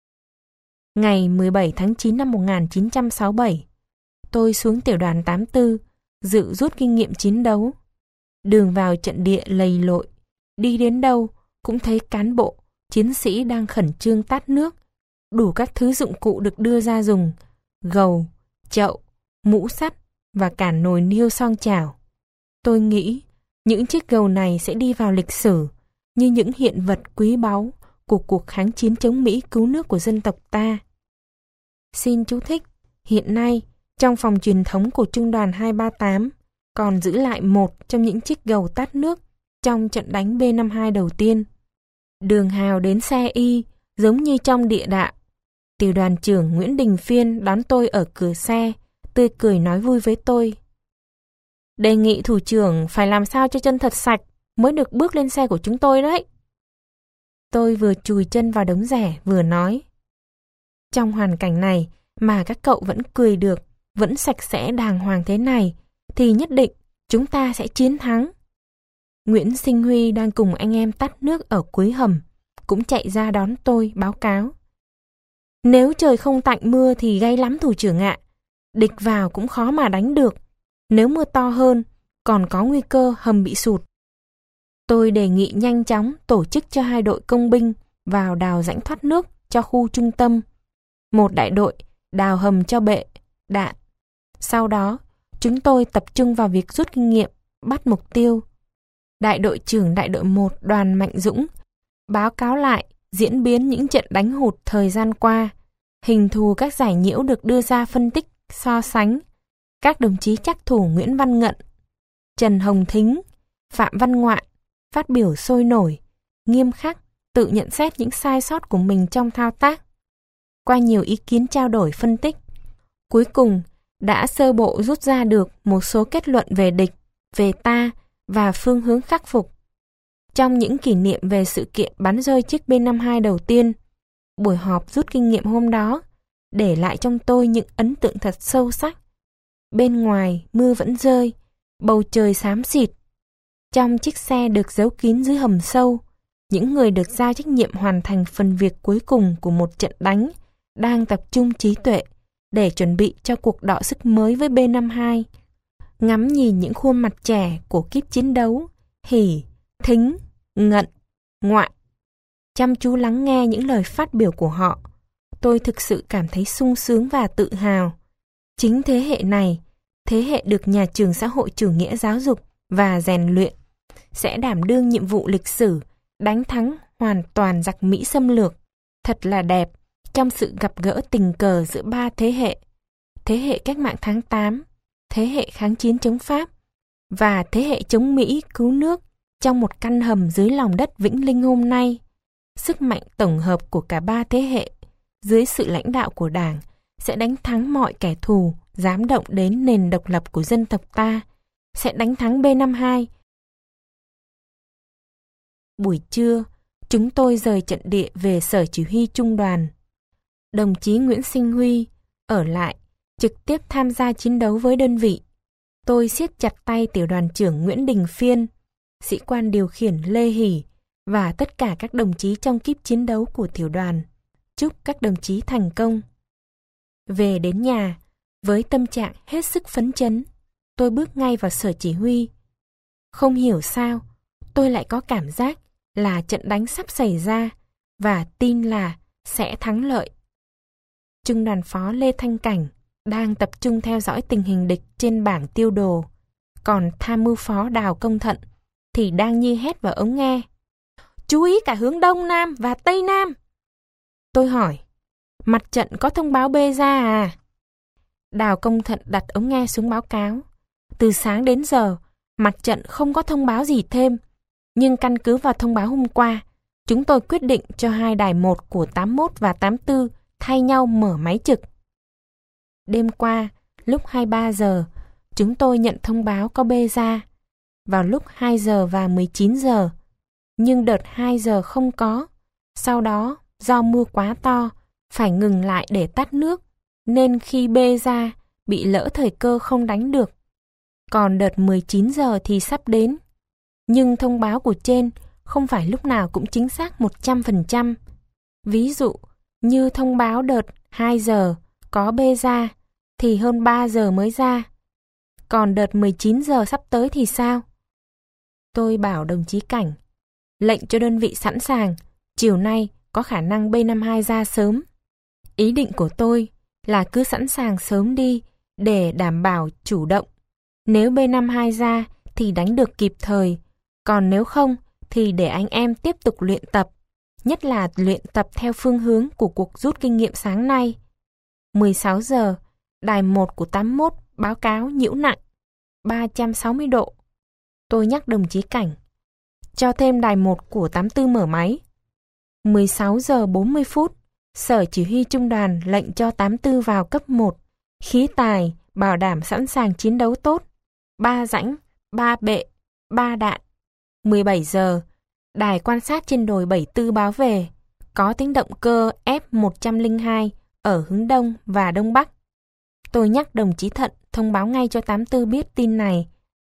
Ngày 17 tháng 9 năm 1967, tôi xuống tiểu đoàn 84, dự rút kinh nghiệm chiến đấu. Đường vào trận địa lầy lội, đi đến đâu cũng thấy cán bộ, chiến sĩ đang khẩn trương tát nước. Đủ các thứ dụng cụ được đưa ra dùng, gầu, chậu, mũ sắt và cả nồi niêu xoong chảo. Tôi nghĩ những chiếc gầu này sẽ đi vào lịch sử như những hiện vật quý báu của cuộc kháng chiến chống Mỹ cứu nước của dân tộc ta. Xin chú thích, hiện nay trong phòng truyền thống của Trung đoàn 238 còn giữ lại một trong những chiếc gầu tát nước trong trận đánh B-52 đầu tiên. Đường hào đến xe Y giống như trong địa đạo. Tiểu đoàn trưởng Nguyễn Đình Phiên đón tôi ở cửa xe, tươi cười nói vui với tôi. Đề nghị thủ trưởng phải làm sao cho chân thật sạch mới được bước lên xe của chúng tôi đấy. Tôi vừa chùi chân vào đống rẻ vừa nói. Trong hoàn cảnh này mà các cậu vẫn cười được, vẫn sạch sẽ đàng hoàng thế này, thì nhất định chúng ta sẽ chiến thắng. Nguyễn Sinh Huy đang cùng anh em tắt nước ở cuối hầm, cũng chạy ra đón tôi báo cáo. Nếu trời không tạnh mưa thì gay lắm thủ trưởng ạ. Địch vào cũng khó mà đánh được. Nếu mưa to hơn, còn có nguy cơ hầm bị sụt. Tôi đề nghị nhanh chóng tổ chức cho 2 đội công binh vào đào rãnh thoát nước cho khu trung tâm. 1 đại đội đào hầm cho bệ, đạn. Sau đó, chúng tôi tập trung vào việc rút kinh nghiệm, bắt mục tiêu. Đại đội trưởng đại đội 1 Đoàn Mạnh Dũng báo cáo lại diễn biến những trận đánh hụt thời gian qua, hình thù các giải nhiễu được đưa ra phân tích, so sánh. Các đồng chí trắc thủ Nguyễn Văn Ngận, Trần Hồng Thính, Phạm Văn Ngoạn phát biểu sôi nổi, nghiêm khắc, tự nhận xét những sai sót của mình trong thao tác. Qua nhiều ý kiến trao đổi phân tích, cuối cùng đã sơ bộ rút ra được một số kết luận về địch, về ta và phương hướng khắc phục. Trong những kỷ niệm về sự kiện bắn rơi chiếc B-52 đầu tiên, buổi họp rút kinh nghiệm hôm đó để lại trong tôi những ấn tượng thật sâu sắc. Bên ngoài mưa vẫn rơi, bầu trời xám xịt. Trong chiếc xe được giấu kín dưới hầm sâu, những người được giao trách nhiệm hoàn thành phần việc cuối cùng của một trận đánh đang tập trung trí tuệ để chuẩn bị cho cuộc đọ sức mới với B-52. Ngắm nhìn những khuôn mặt trẻ của kíp chiến đấu, Hỉ, Thính, Ngận, Ngoạn, chăm chú lắng nghe những lời phát biểu của họ, tôi thực sự cảm thấy sung sướng và tự hào. Chính thế hệ này, thế hệ được nhà trường xã hội chủ nghĩa giáo dục và rèn luyện, sẽ đảm đương nhiệm vụ lịch sử, đánh thắng hoàn toàn giặc Mỹ xâm lược. Thật là đẹp trong sự gặp gỡ tình cờ giữa 3 thế hệ. Thế hệ cách mạng tháng 8, thế hệ kháng chiến chống Pháp và thế hệ chống Mỹ cứu nước trong một căn hầm dưới lòng đất Vĩnh Linh hôm nay. Sức mạnh tổng hợp của cả 3 thế hệ dưới sự lãnh đạo của Đảng sẽ đánh thắng mọi kẻ thù dám động đến nền độc lập của dân tộc ta, sẽ đánh thắng B-52. Buổi trưa, chúng tôi rời trận địa về sở chỉ huy trung đoàn. Đồng chí Nguyễn Sinh Huy ở lại, trực tiếp tham gia chiến đấu với đơn vị. Tôi siết chặt tay tiểu đoàn trưởng Nguyễn Đình Phiên, sĩ quan điều khiển Lê Hỷ và tất cả các đồng chí trong kíp chiến đấu của tiểu đoàn. Chúc các đồng chí thành công. Về đến nhà, với tâm trạng hết sức phấn chấn, tôi bước ngay vào sở chỉ huy. Không hiểu sao, tôi lại có cảm giác là trận đánh sắp xảy ra và tin là sẽ thắng lợi. Trung đoàn phó Lê Thanh Cảnh đang tập trung theo dõi tình hình địch trên bảng tiêu đồ, còn tham mưu phó Đào Công Thận thì đang nhi hét vào ống nghe. Chú ý cả hướng Đông Nam và Tây Nam. Tôi hỏi, mặt trận có thông báo bê ra à? Đào Công Thận đặt ống nghe xuống báo cáo. Từ sáng đến giờ, mặt trận không có thông báo gì thêm. Nhưng căn cứ vào thông báo hôm qua, chúng tôi quyết định cho 2 đài 1 của 81 và 84 thay nhau mở máy trực. Đêm qua, lúc 23 giờ, chúng tôi nhận thông báo có bê ra. Vào lúc 2 giờ và 19 giờ. Nhưng đợt 2 giờ không có. Sau đó, do mưa quá to, phải ngừng lại để tắt nước, nên khi bê ra, bị lỡ thời cơ không đánh được. Còn đợt 19 giờ thì sắp đến. Nhưng thông báo của trên không phải lúc nào cũng chính xác 100%. Ví dụ, như thông báo đợt 2 giờ có bê ra, thì hơn 3 giờ mới ra. Còn đợt 19 giờ sắp tới thì sao? Tôi bảo đồng chí Cảnh, lệnh cho đơn vị sẵn sàng, chiều nay có khả năng B-52 ra sớm. Ý định của tôi là cứ sẵn sàng sớm đi để đảm bảo chủ động. Nếu B-52 ra thì đánh được kịp thời, còn nếu không thì để anh em tiếp tục luyện tập, nhất là luyện tập theo phương hướng của cuộc rút kinh nghiệm sáng nay. 16 giờ, đài 1 của 81 báo cáo nhiễu nặng, 360 độ. Tôi nhắc đồng chí Cảnh, cho thêm đài 1 của 84 mở máy. 16 giờ 40 phút, Sở Chỉ huy Trung đoàn lệnh cho 84 vào cấp 1, khí tài, bảo đảm sẵn sàng chiến đấu tốt, 3 rãnh, 3 bệ, 3 đạn. 17 giờ, đài quan sát trên đồi 74 báo về, có tiếng động cơ F-102 ở hướng Đông và Đông Bắc. Tôi nhắc đồng chí Thận thông báo ngay cho 84 biết tin này.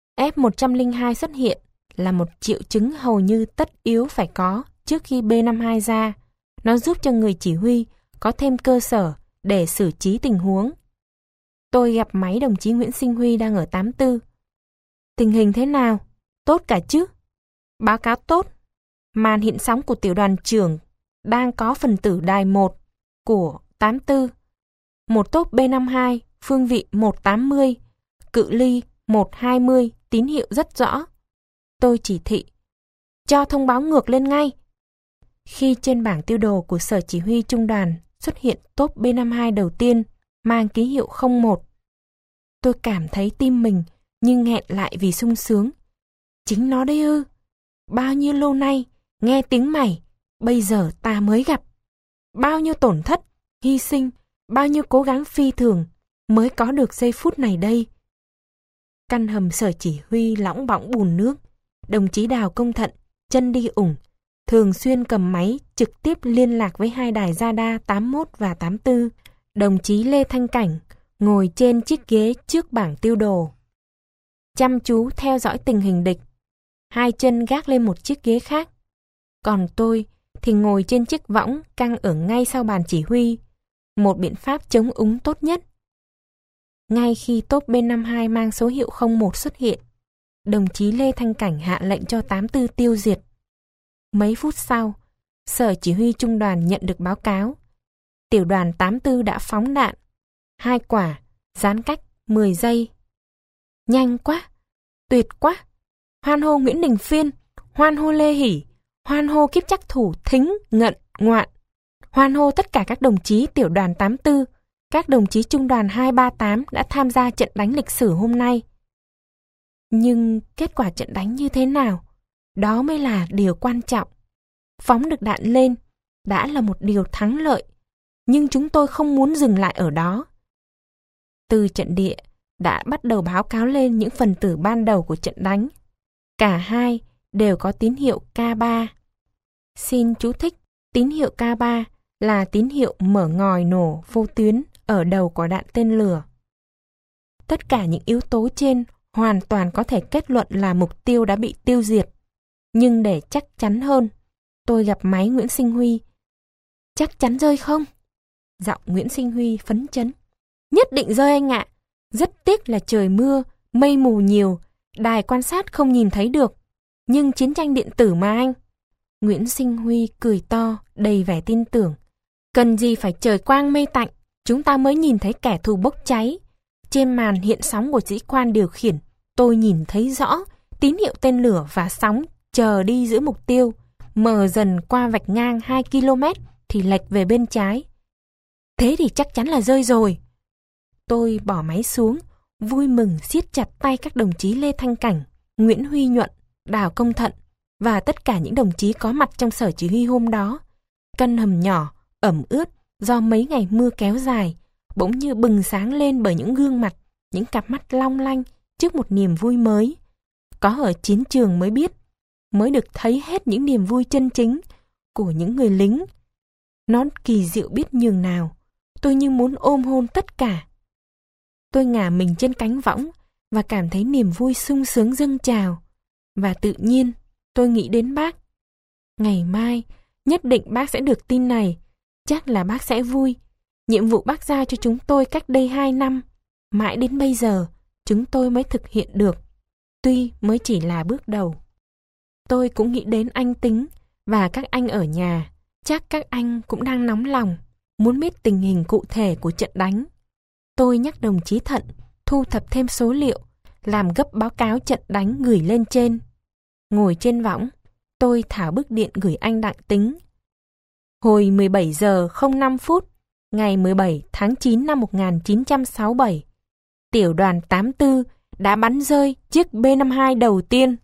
F-102 xuất hiện là một triệu chứng hầu như tất yếu phải có trước khi B-52 ra. Nó giúp cho người chỉ huy có thêm cơ sở để xử trí tình huống. Tôi gặp máy đồng chí Nguyễn Sinh Huy đang ở 84. Tình hình thế nào? Tốt cả chứ? Báo cáo tốt. Màn hiện sóng của tiểu đoàn trưởng đang có phần tử đài 1 của 84. Một tốp B-52, phương vị 180, cự ly 120, tín hiệu rất rõ. Tôi chỉ thị, cho thông báo ngược lên ngay. Khi trên bảng tiêu đồ của Sở Chỉ huy Trung đoàn xuất hiện tốp B-52 đầu tiên mang ký hiệu 01, tôi cảm thấy tim mình như nghẹn lại vì sung sướng. Chính nó đấy ư? Bao nhiêu lâu nay nghe tiếng mày, bây giờ ta mới gặp. Bao nhiêu tổn thất, hy sinh, bao nhiêu cố gắng phi thường mới có được giây phút này đây. Căn hầm Sở Chỉ huy lõng bõng bùn nước. Đồng chí Đào Công Thận, chân đi ủng, thường xuyên cầm máy trực tiếp liên lạc với 2 đài radar 81 và 84. Đồng chí Lê Thanh Cảnh ngồi trên chiếc ghế trước bảng tiêu đồ, chăm chú theo dõi tình hình địch, 2 chân gác lên một chiếc ghế khác. Còn tôi thì ngồi trên chiếc võng căng ở ngay sau bàn chỉ huy, một biện pháp chống úng tốt nhất. Ngay khi tốp B-52 mang số hiệu 01 xuất hiện, đồng chí Lê Thanh Cảnh hạ lệnh cho 84 tiêu diệt. Mấy phút sau, Sở Chỉ huy Trung đoàn nhận được báo cáo. Tiểu đoàn 84 đã phóng đạn, 2 quả, giãn cách 10 giây. Nhanh quá, tuyệt quá. Hoan hô Nguyễn Đình Phiên, hoan hô Lê Hỷ, hoan hô kiếp trắc thủ Thính, Ngận, Ngoạn. Hoan hô tất cả các đồng chí tiểu đoàn 84, các đồng chí trung đoàn 238 đã tham gia trận đánh lịch sử hôm nay. Nhưng kết quả trận đánh như thế nào? Đó mới là điều quan trọng. Phóng được đạn lên đã là một điều thắng lợi, nhưng chúng tôi không muốn dừng lại ở đó. Từ trận địa đã bắt đầu báo cáo lên những phần tử ban đầu của trận đánh. Cả hai đều có tín hiệu K3. Xin chú thích, tín hiệu K3 là tín hiệu mở ngòi nổ vô tuyến ở đầu của đạn tên lửa. Tất cả những yếu tố trên hoàn toàn có thể kết luận là mục tiêu đã bị tiêu diệt. Nhưng để chắc chắn hơn, tôi gặp máy Nguyễn Sinh Huy. Chắc chắn rơi không? Giọng Nguyễn Sinh Huy phấn chấn. Nhất định rơi anh ạ. Rất tiếc là trời mưa, mây mù nhiều, đài quan sát không nhìn thấy được. Nhưng chiến tranh điện tử mà anh. Nguyễn Sinh Huy cười to, đầy vẻ tin tưởng. Cần gì phải trời quang mây tạnh, chúng ta mới nhìn thấy kẻ thù bốc cháy. Trên màn hiện sóng của sĩ quan điều khiển, tôi nhìn thấy rõ tín hiệu tên lửa và sóng chờ đi giữa mục tiêu, mờ dần qua vạch ngang 2 km thì lệch về bên trái. Thế thì chắc chắn là rơi rồi. Tôi bỏ máy xuống, vui mừng siết chặt tay các đồng chí Lê Thanh Cảnh, Nguyễn Huy Nhuận, Đào Công Thận và tất cả những đồng chí có mặt trong sở chỉ huy hôm đó. Căn hầm nhỏ, ẩm ướt do mấy ngày mưa kéo dài, bỗng như bừng sáng lên bởi những gương mặt, những cặp mắt long lanh trước một niềm vui mới. Có ở chiến trường mới biết, mới được thấy hết những niềm vui chân chính của những người lính. Nó kỳ diệu biết nhường nào, tôi như muốn ôm hôn tất cả. Tôi ngả mình trên cánh võng và cảm thấy niềm vui sung sướng dâng trào. Và tự nhiên, tôi nghĩ đến bác. Ngày mai, nhất định bác sẽ được tin này. Chắc là bác sẽ vui. Nhiệm vụ bác giao cho chúng tôi cách đây 2 năm. Mãi đến bây giờ, chúng tôi mới thực hiện được. Tuy mới chỉ là bước đầu. Tôi cũng nghĩ đến anh Tính và các anh ở nhà. Chắc các anh cũng đang nóng lòng, muốn biết tình hình cụ thể của trận đánh. Tôi nhắc đồng chí Thận thu thập thêm số liệu, làm gấp báo cáo trận đánh gửi lên trên. Ngồi trên võng, tôi thảo bức điện gửi anh Đặng Tính. Hồi 17 giờ 05 phút, ngày 17 tháng 9 năm 1967, tiểu đoàn 84 đã bắn rơi chiếc B-52 đầu tiên.